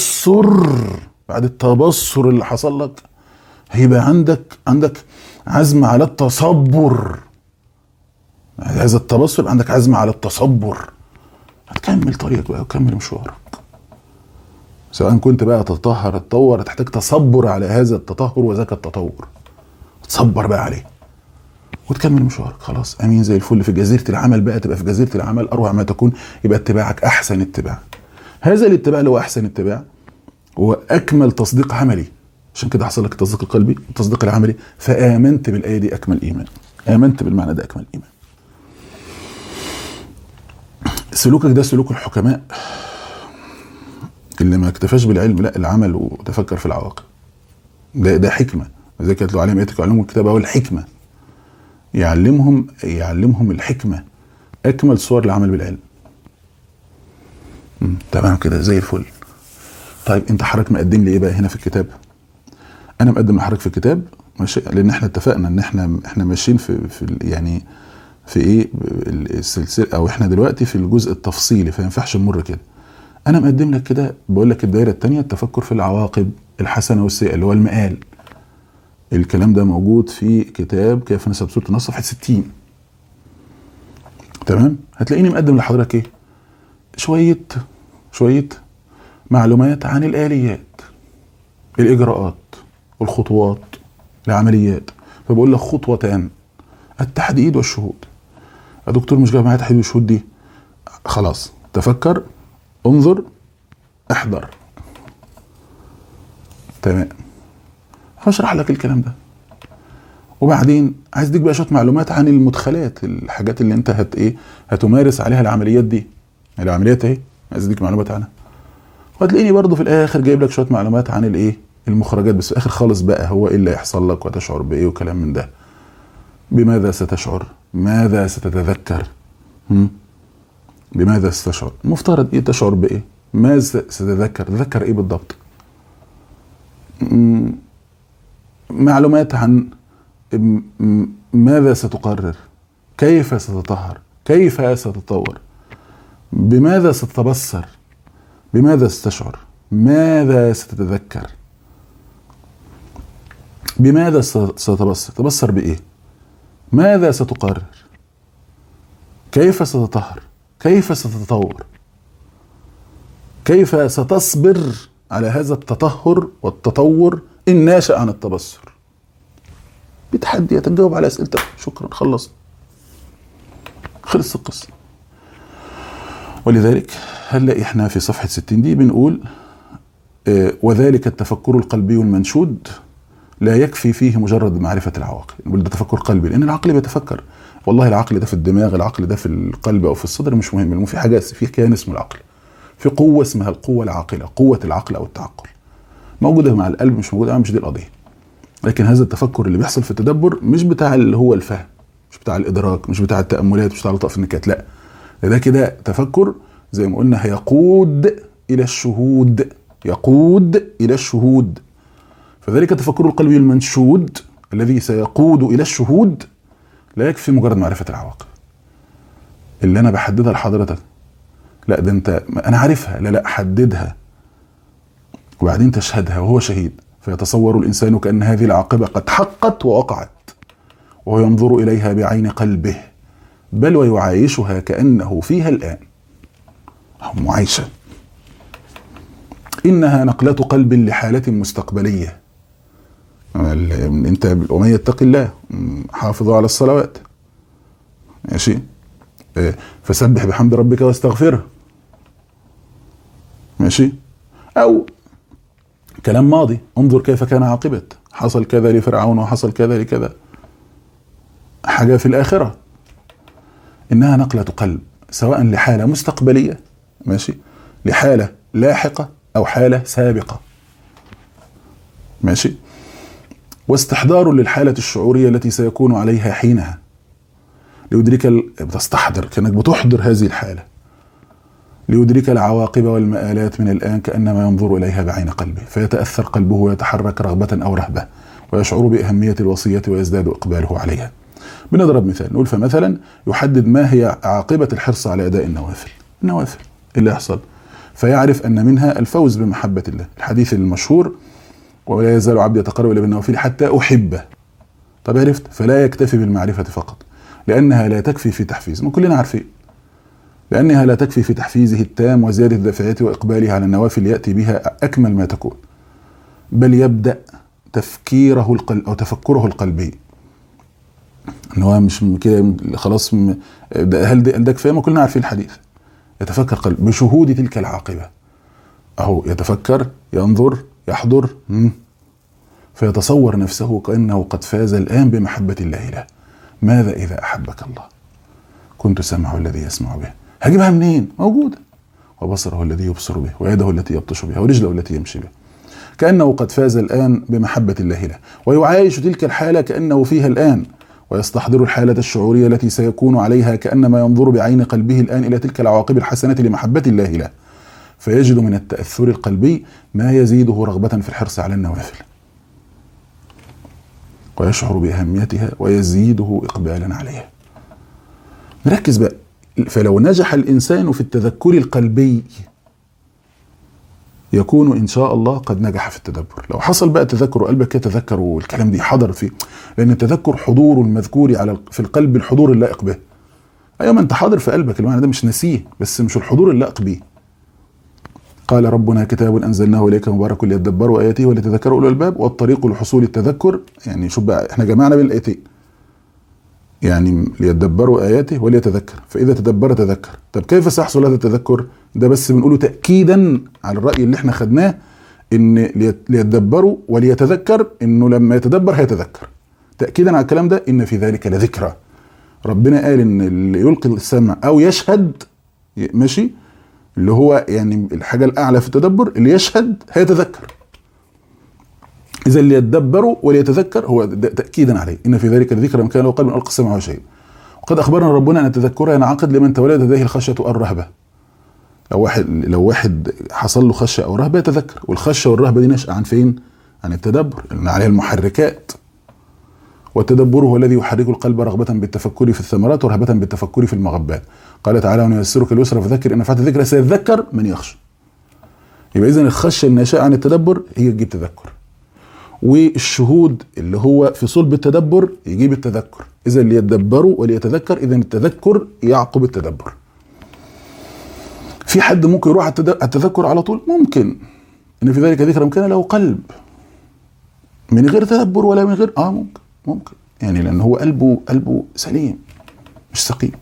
التبصر اللي حصل لك، هيبقى عندك عزم على التصبر. هذا التبصر عندك عزم على التصبر. هتكمل طريقك بقى وكمل مشوارك. سواء كنت بقى تتطهر تتطور، هتحتاج تصبر على هذا التطهر وذاك التطور. تصبر بقى عليه وتكمل مشوارك. خلاص، امين زي الفل. في جزيرة العمل بقى، تبقى في جزيرة العمل اروع ما تكون. يبقى اتباعك احسن اتباع. هذا الاتباع اللي هو احسن اتباع هو اكمل تصديق عملي. عشان كده حصل لك التصديق القلبي والتصديق العملي. فامنت بالايه دي اكمل ايمان. امنت بالمعنى ده اكمل ايمان. سلوكك ده سلوك الحكماء اللي ما اكتفاش بالعلم، لا، العمل وتفكر في العواقب. ده حكمه. زي كانت له عليهم ايتك وعلمهم الكتابه والحكمه. يعلمهم الحكمه. اكمل صور العمل بالعلم. تمام كده زي الفل. طيب انت حضرتك مقدم لي ايه بقى هنا في الكتاب؟ انا مقدم لحضرتك في الكتاب ماشي، لان احنا اتفقنا ان احنا ماشيين في يعني في ايه السلسله، او احنا دلوقتي في الجزء التفصيلي، فما ينفعش نمر كده. انا مقدم لك كده، بقول لك الدائره الثانيه التفكر في العواقب الحسنه والسيئه اللي هو المآل. الكلام ده موجود في كتاب كيف نسب سوره النصر صفحه 60. تمام. هتلاقيني مقدم لحضرتك ايه؟ شويه معلومات عن الآليات، الإجراءات والخطوات، العمليات. فبقول لك خطوتان: التحديد والشهود. يا دكتور مش جاي معايا تحديد والشهود دي. خلاص، تفكر، انظر، احضر. تمام. هشرح لك الكلام ده. وبعدين عايز اديك بقى شويه معلومات عن المدخلات، الحاجات اللي انت هتمارس عليها العمليات دي. العمليات اهي، عايز اديك معلومات عنها. وهتلاقيني برضو في الاخر جايب لك شويه معلومات عن الايه، المخرجات. بس في الاخر خالص بقى هو ايه اللي هيحصل لك وتشعر بايه وكلام من ده. بماذا ستشعر؟ ماذا ستتذكر؟ بماذا ستشعر؟ المفترض ايه تشعر بايه؟ ماذا ستتذكر؟ تذكر ايه بالضبط؟ معلومات عن ماذا ستقرر، كيف ستطهر، كيف ستتطور، بماذا ستتبصر، بماذا ستشعر، ماذا ستتذكر، بماذا ستتبصر، تبصر بإيه، ماذا ستقرر، كيف ستطهر، كيف ستتطور، كيف ستصبر على هذا التطهر والتطور الناشئ عن التبصر. بتحدي تجاوب على أسئلتك. شكرا، خلص القصة. ولذلك هنلاقي احنا في صفحة 60 دي بنقول وذلك التفكر القلبي المنشود لا يكفي فيه مجرد معرفة العواقب. نقول ده تفكر قلبي لأن العقل بيتفكر. والله العقل ده في الدماغ، العقل ده في القلب أو في الصدر مش مهم. المهم في حاجة، في كيان اسمه العقل، في قوة اسمها القوة العاقلة، قوة العقل أو التعقل موجودة مع القلب، مش موجودة، مش دي القضية. لكن هذا التفكر اللي بيحصل في التدبر مش بتاع اللي هو الفهم، مش بتاع الإدراك، مش بتاع التأملات، مش بتاع لطف النكات، لا، ده كده تفكر زي ما قلنا هيقود إلى الشهود، يقود إلى الشهود. فذلك التفكر القلبي المنشود الذي سيقود إلى الشهود لا يكفي مجرد معرفة العواقب اللي أنا بحددها لحضرتك. لا، ده أنا عارفها، لا حددها وبعدين تشهدها وهو شهيد. فيتصور الإنسان كأن هذه العاقبة قد حقت ووقعت، وهو ينظر إليها بعين قلبه، بل ويعايشها كأنه فيها الآن، معايشة. إنها نقلة قلب لحالة مستقبلية. انت ومن يتق الله حافظوا على الصلوات، ماشي، فسبح بحمد ربك واستغفره، ماشي. او كلام ماضي، انظر كيف كان عاقبة، حصل كذا لفرعون وحصل كذا لكذا، حاجة في الآخرة. إنها نقلة قلب سواء لحالة مستقبلية، ماشي، لحالة لاحقة أو حالة سابقة، ماشي. واستحضار للحالة الشعورية التي سيكون عليها حينها ليدرك بتستحضر كأنك بتحضر هذه الحالة، ليدرك العواقب والمآلات من الآن كأنما ينظر إليها بعين قلبه، فيتأثر قلبه ويتحرك رغبة أو رهبة، ويشعر بأهمية الوصية ويزداد إقباله عليها. بنضرب مثال، نقول فمثلا يحدد ما هي عاقبة الحرص على أداء النوافل اللي يحصل، فيعرف أن منها الفوز بمحبة الله. الحديث المشهور ولا يزال عبدي يتقرب إلي بالنوافل حتى أحبه. طب عرفت، فلا يكتفي بالمعرفة فقط، لأنها لا تكفي في تحفيز، كلنا عارفين، لأنها لا تكفي في تحفيزه التام وزيادة دافعيته وإقباله على النوافل يأتي بها أكمل ما تكون، بل يبدأ تفكيره أو تفكره القلبي، إن هو مش كده خلاص هل ده كفاية؟ ما كلنا عارفين الحديث. يتفكر قلب بشهود تلك العاقبة، أهو يتفكر، ينظر، يحضر، فيتصور نفسه كأنه قد فاز الآن بمحبة الله له. ماذا إذا أحبك الله؟ كنت سمعه الذي يسمع به، هجيبها منين؟ موجودة. وبصره الذي يبصر به، ويده التي يبطش بها، ورجله التي يمشي بها. كأنه قد فاز الآن بمحبة الله له، ويعايش تلك الحالة كأنه فيها الآن، ويستحضر الحالة الشعورية التي سيكون عليها كأنما ينظر بعين قلبه الآن إلى تلك العواقب الحسنة لمحبة الله له، فيجد من التأثر القلبي ما يزيده رغبة في الحرص على النوافل، ويشعر بأهميتها ويزيده إقبالا عليها. نركز بقى، فلو نجح الإنسان في التذكر القلبي يكون إن شاء الله قد نجح في التدبر. لو حصل بقى تذكر وقلبك يتذكر والكلام دي حضر فيه، لأن التذكر حضور المذكور في القلب، الحضور اللائق به. أيوة، ما أنت حاضر في قلبك، المعنى ده مش نسيه، بس مش الحضور اللائق به. قال ربنا كتاب أنزلناه إليك مبارك ليدبروا آياته وليتذكروا أولو الألباب، والطريق لحصول التذكر، يعني شوف بقى احنا جمعنا بين الآيتين، يعني ليدبروا آياته وليتذكر، فإذا تدبر تذكر. طب كيف سيحصل هذا التذكر؟ ده بس بنقوله تأكيدا على الرأي اللي احنا خدناه، إن ليدبروا وليتذكر، إنه لما يتدبر هيتذكر. تأكيدا على الكلام ده، إن في ذلك لذكرى. ربنا قال إن اللي يلقي السمع أو يشهد، ماشي، اللي هو يعني الحاجة الأعلى في التدبر، اللي يشهد هيتذكر. إذا اللي يتدبروا وليتذكر هو تأكيدا عليه، إن في ذلك لذكرى من كان له قلب ألقى السمع وشيء. وقد أخبرنا ربنا أن التذكر ينعقد لمن تولد لديه الخشية والرهبة. لو واحد حصل له خشية أو رهبة يتذكر، والخشية والرهبة دي نشأ عن فين؟ عن التدبر، لأن عليها المحركات. والتدبر هو الذي يحرك القلب رغبة بالتفكر في الثمرات ورهبة بالتفكر في المغبات. قال تعالى: ونيسرك اليسرى فذكر إن نفعت الذكرى سيذكر من يخشى. يبقى إذن الخشية الناشئة عن التدبر هي تجيب تذكر، والشهود اللي هو في صلب التدبر يجيب التذكر. إذا اللي يتدبروا وليتذكر، إذن التذكر يعقب التدبر. في حد ممكن يروح التذكر على طول؟ ممكن. إن في ذلك ذكر كان له قلب من غير تدبر ولا من غير ممكن يعني، لأن هو قلبه سليم مش سقيم.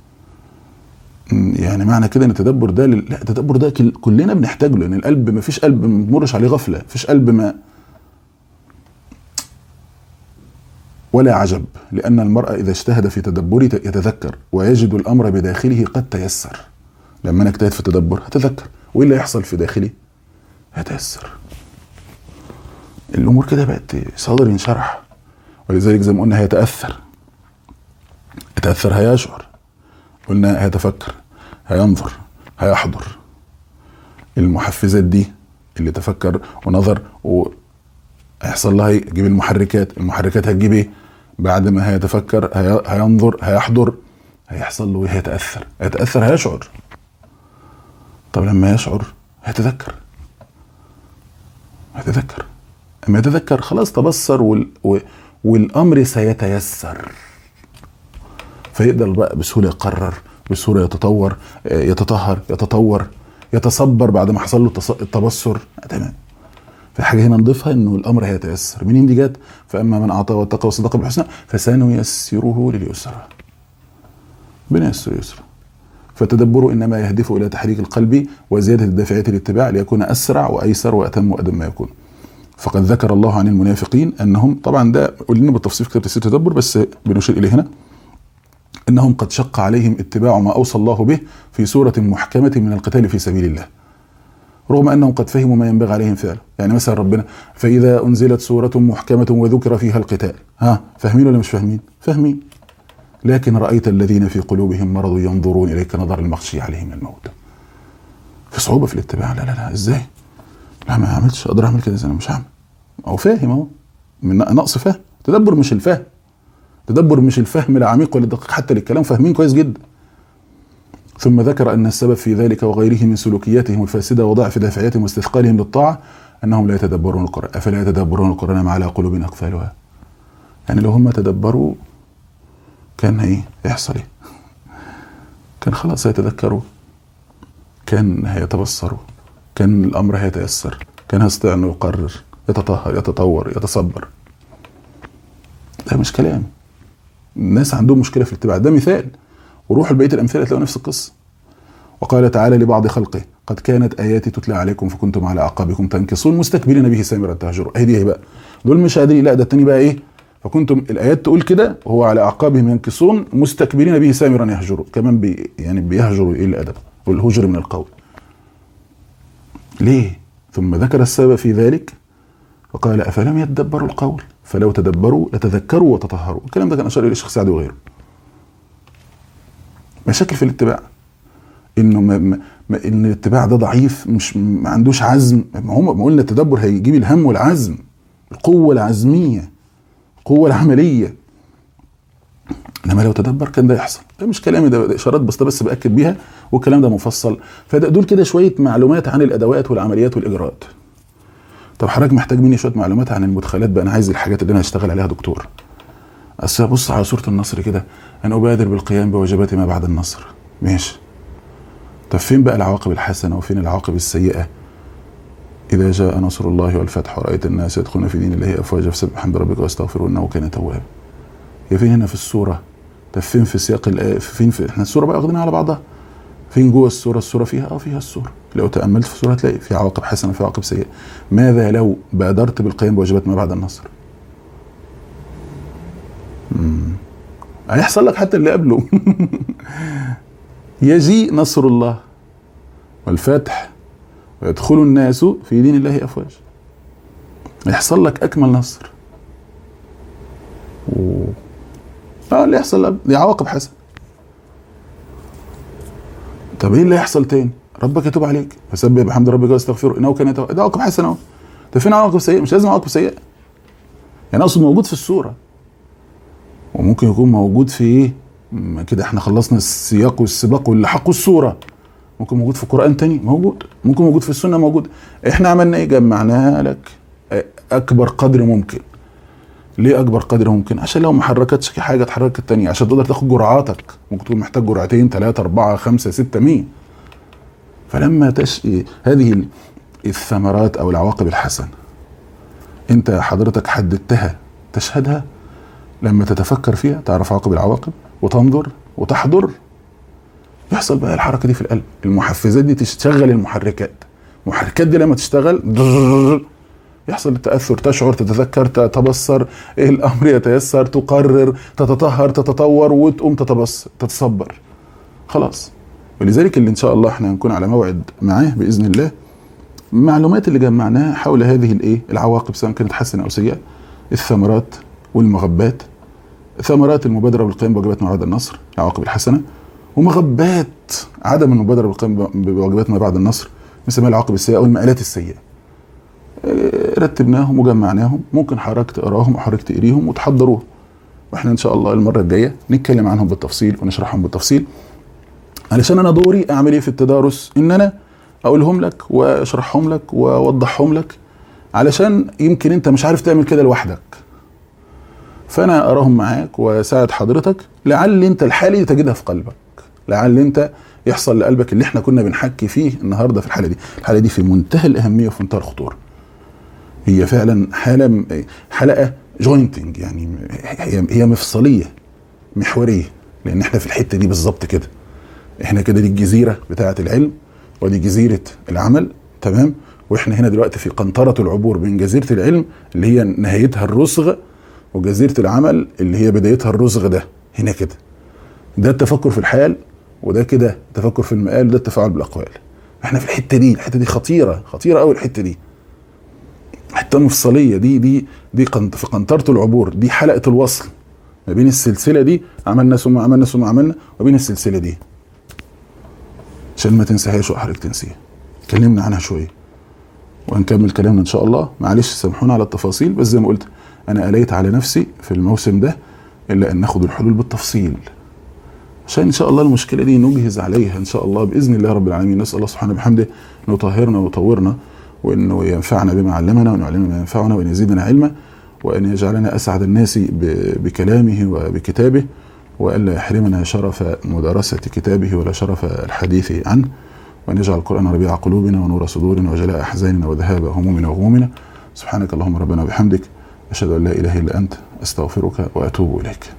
يعني معنى كده ان التدبر ده لا، التدبر ده كلنا بنحتاج له، لان القلب ما فيش قلب ما بيمرش عليه غفله، فيش قلب ما. ولا عجب، لان المرء اذا اجتهد في تدبره يتذكر ويجد الامر بداخله قد تيسر. لما انا اجتهد في التدبر هتذكر، وايه اللي يحصل في داخلي؟ هتيسر. الامور كده بقت صدر ينشرح. ولذلك زي ما قلنا هيتاثر، هيشعر، قلنا هيتفكر، هينظر، هيحضر. المحفزات دي اللي تفكر ونظر وهيحصل لها يجيب المحركات هتجيب ايه؟ بعد ما هيتفكر هينظر هيحضر، هيحصل له هيتأثر هيشعر. طب لما يشعر هيتذكر. اما يتذكر خلاص تبصر والامر سيتيسر، فيقدر بقى بسهولة يقرر، بسهولة يتطور، يتطهر، يتطور. يتصبر بعد ما حصل له التبصر. تمام. في حاجه هنا نضيفها انه الامر هيتيسر. منين دي جت؟ فاما من اعطى واتقى وصدق بالحسنى فسنيسره لليسرى. ربنا ييسر يسرا. فتدبره انما يهدف الى تحريك القلب وزياده الدافعيه الاتباع ليكون اسرع وايسر واتم وادم ما يكون. فقد ذكر الله عن المنافقين انهم، طبعا ده قلنا بالتفصيل في كتاب تفسير التدبر بس بنشير اليه هنا، انهم قد شق عليهم اتباع ما اوصى الله به في سوره محكمه من القتال في سبيل الله، رغم انهم قد فهموا ما ينبغي عليهم فعله. يعني مثلا ربنا فاذا انزلت سوره محكمه وذكر فيها القتال، فاهمين ولا مش فاهمين؟ فاهمين. لكن رايت الذين في قلوبهم مرض ينظرون اليك نظر المغشي عليه من الموت. في صعوبه في الاتباع. لا لا لا، ازاي؟ لا ما اعملش، اقدر اعمل كده ازاي؟ انا مش هعمل. او فاهم اهو، من نقص فهم. تدبر مش الفهم، تدبر مش الفهم العميق ولا الدقيق حتى للكلام، فاهمين كويس جدا. ثم ذكر ان السبب في ذلك وغيره من سلوكياتهم الفاسده وضعف دافعيتهم واستثقالهم للطاعه انهم لا يتدبرون القران. افلا يتدبرون القران ما على قلوب اقفالها. يعني لو هم تدبروا كان ايه يحصل؟ ايه؟ كان خلاص هيتذكروا، كان هيتبصروا، كان الامر هيتيسر، كان هيستطيع انه يقرر، يتطهر، يتطور، يتصبر. ده مش كلام. الناس عندهم مشكله في الاتباع، ده مثال، وروحوا لبقيه الامثله تلاقوا نفس القصه. وقال تعالى لبعض خلقه قد كانت اياتي تتلى عليكم فكنتم على اعقابكم تنكصون مستكبرين به سامرا تهجرون. اهي دي بقى، دول مش قادرين. لا ده التاني بقى ايه؟ فكنتم، الايات تقول كده وهو على اعقابهم ينكصون مستكبرين به سامرا يهجرون. كمان يعني بيهجروا ايه الادب والهجر من القول. ليه؟ ثم ذكر السبب في ذلك وقال افلم يتدبروا القول فلو تدبروا لتذكروا وتطهروا. الكلام ده كان اشار اليه الشيخ سعدي وغيره. مشاكل في الاتباع، انه ان الاتباع ده ضعيف، مش ما عندوش عزم. ما قلنا التدبر هيجيب الهم والعزم، القوه العزميه، القوه العمليه. انما لو تدبر كان ده يحصل. ده مش كلامي، ده اشارات بس باكد بيها، والكلام ده مفصل. فدول كده شويه معلومات عن الادوات والعمليات والاجراءات. طب حضرتك محتاج مني شويه معلومات عن المدخلات بقى. انا عايز الحاجات اللي انا هشتغل عليها دكتور. اصل ابص على سوره النصر كده، انا ابادر بالقيام بواجبات ما بعد النصر. ماشي. طب فين بقى العواقب الحسنه وفين العواقب السيئه؟ اذا جاء نصر الله والفتح ورأيت الناس يدخلون في دين الله افواجا فسبح بحمد ربك واستغفره انه كان توابا. هي فين هنا في السوره؟ طب فين في سياق الايه؟ فين في احنا السوره بقى واخدينها على بعضها؟ فين جوه السوره؟ السوره فيها فيها السوره. لو تاملت في السوره هتلاقي في عواقب حسنه وفي عواقب سيئه. ماذا لو بادرت بالقيام بواجبات ما بعد النصر؟ هيحصل لك حتى اللي قبله. يجيء نصر الله والفتح ويدخل الناس في دين الله افواج. يحصل لك اكمل نصر. اللي يحصل لك دي عواقب حسنه. طب ايه اللي يحصل تاني؟ ربك يتوب عليك فسبح بحمد ربك واستغفره انه كان توابا. ده عواقب حسنه اهو. طب فين عواقب سيئه؟ مش لازم عواقب سيئه. يعني اقصد موجود في السوره، وممكن يكون موجود في ايه كده. احنا خلصنا السياق والسباق واللي حقه السوره. ممكن موجود في القرآن تاني، موجود. ممكن موجود في السنة، موجود. احنا عملنا ايه؟ جمعناها لك اكبر قدر ممكن. ليه اكبر قدر ممكن؟ عشان لو ما حركتش حاجة تحرك التانية، عشان تقدر تاخد جرعاتك. ممكن تكون محتاج جرعتين 3 4 5 6 100. فلما هذه الثمرات او العواقب الحسنة انت حضرتك حددتها تشهدها، لما تتفكر فيها تعرف عواقب العواقب وتنظر وتحضر، يحصل بقى الحركه دي في القلب. المحفزات دي تشتغل المحركات دي لما تشتغل يحصل التاثر، تشعر، تتذكر، تتبصر، ايه الامر يتيسر، تقرر، تتطهر، تتطور، وتقوم تتصبر. خلاص. ولذلك اللي ان شاء الله احنا هنكون على موعد معاه باذن الله، المعلومات اللي جمعناها حول هذه العواقب سواء كانت حسنه او سيئه، الثمرات والمغبات. ثمرات المبادره بالقيام بواجبات ما بعد النصر، العواقب الحسنه، ومغبات عدم المبادره بالقيام بواجبات ما بعد النصر، نسميها العواقب السيئه او المآلات السيئه. رتبناهم وجمعناهم، ممكن حضرتك تقراهم او حضرتك تقريهم وتحضروهم، واحنا ان شاء الله المره الجايه نتكلم عنهم بالتفصيل ونشرحهم بالتفصيل. علشان انا دوري اعمل ايه في التدارس؟ ان انا اقولهم لك واشرحهم لك واوضحهم لك، علشان يمكن انت مش عارف تعمل كده لوحدك، فانا اراهم معاك واساعد حضرتك، لعل انت الحالة دي تجدها في قلبك، لعل انت يحصل لقلبك اللي احنا كنا بنحكي فيه النهارده في الحاله دي. الحاله دي في منتهى الاهميه وفي منتهى الخطوره. هي فعلا حلقه جوينتنج، يعني هي مفصليه محوريه، لان احنا في الحته دي بالظبط كده. احنا كده دي الجزيره بتاعه العلم ودي جزيره العمل، تمام؟ واحنا هنا دلوقتي في قنطره العبور بين جزيره العلم اللي هي نهايتها الرسغ وجزيره العمل اللي هي بدايتها الرسغ. ده هنا كده، ده التفكر في الحال، وده كده التفكر في المآل، وده التفاعل بالاقوال. احنا في الحته دي خطيره قوي. الحته دي حته مفصليه، دي في قنطره العبور، دي حلقه الوصل ما بين السلسله دي، عملنا ثم عملنا ثم عملنا، وبين السلسله دي، عشان ما تنساهاش واحرج تنسيها. اتكلمنا عنها شويه وهنكمل كلامنا ان شاء الله. معلش سامحونا على التفاصيل، بس زي ما قلت انا قليت على نفسي في الموسم ده الا ان ناخد الحلول بالتفصيل، عشان ان شاء الله المشكله دي نجهز عليها ان شاء الله باذن الله رب العالمين. نسال الله سبحانه وبحمده انه يطهرنا ويطورنا، وانه ينفعنا بما علمنا، وان يعلمنا ما ينفعنا، وان يزيدنا علما، وان يجعلنا اسعد الناس بكلامه وبكتابه، والا يحرمنا شرف مدارسه كتابه ولا شرف الحديث عنه، وان يجعل القرآن ربيع قلوبنا ونور صدورنا وجلاء احزاننا وذهاب همومنا وغمومنا. سبحانك اللهم ربنا وبحمدك، اشهد ان لا اله الا انت، استغفرك واتوب اليك.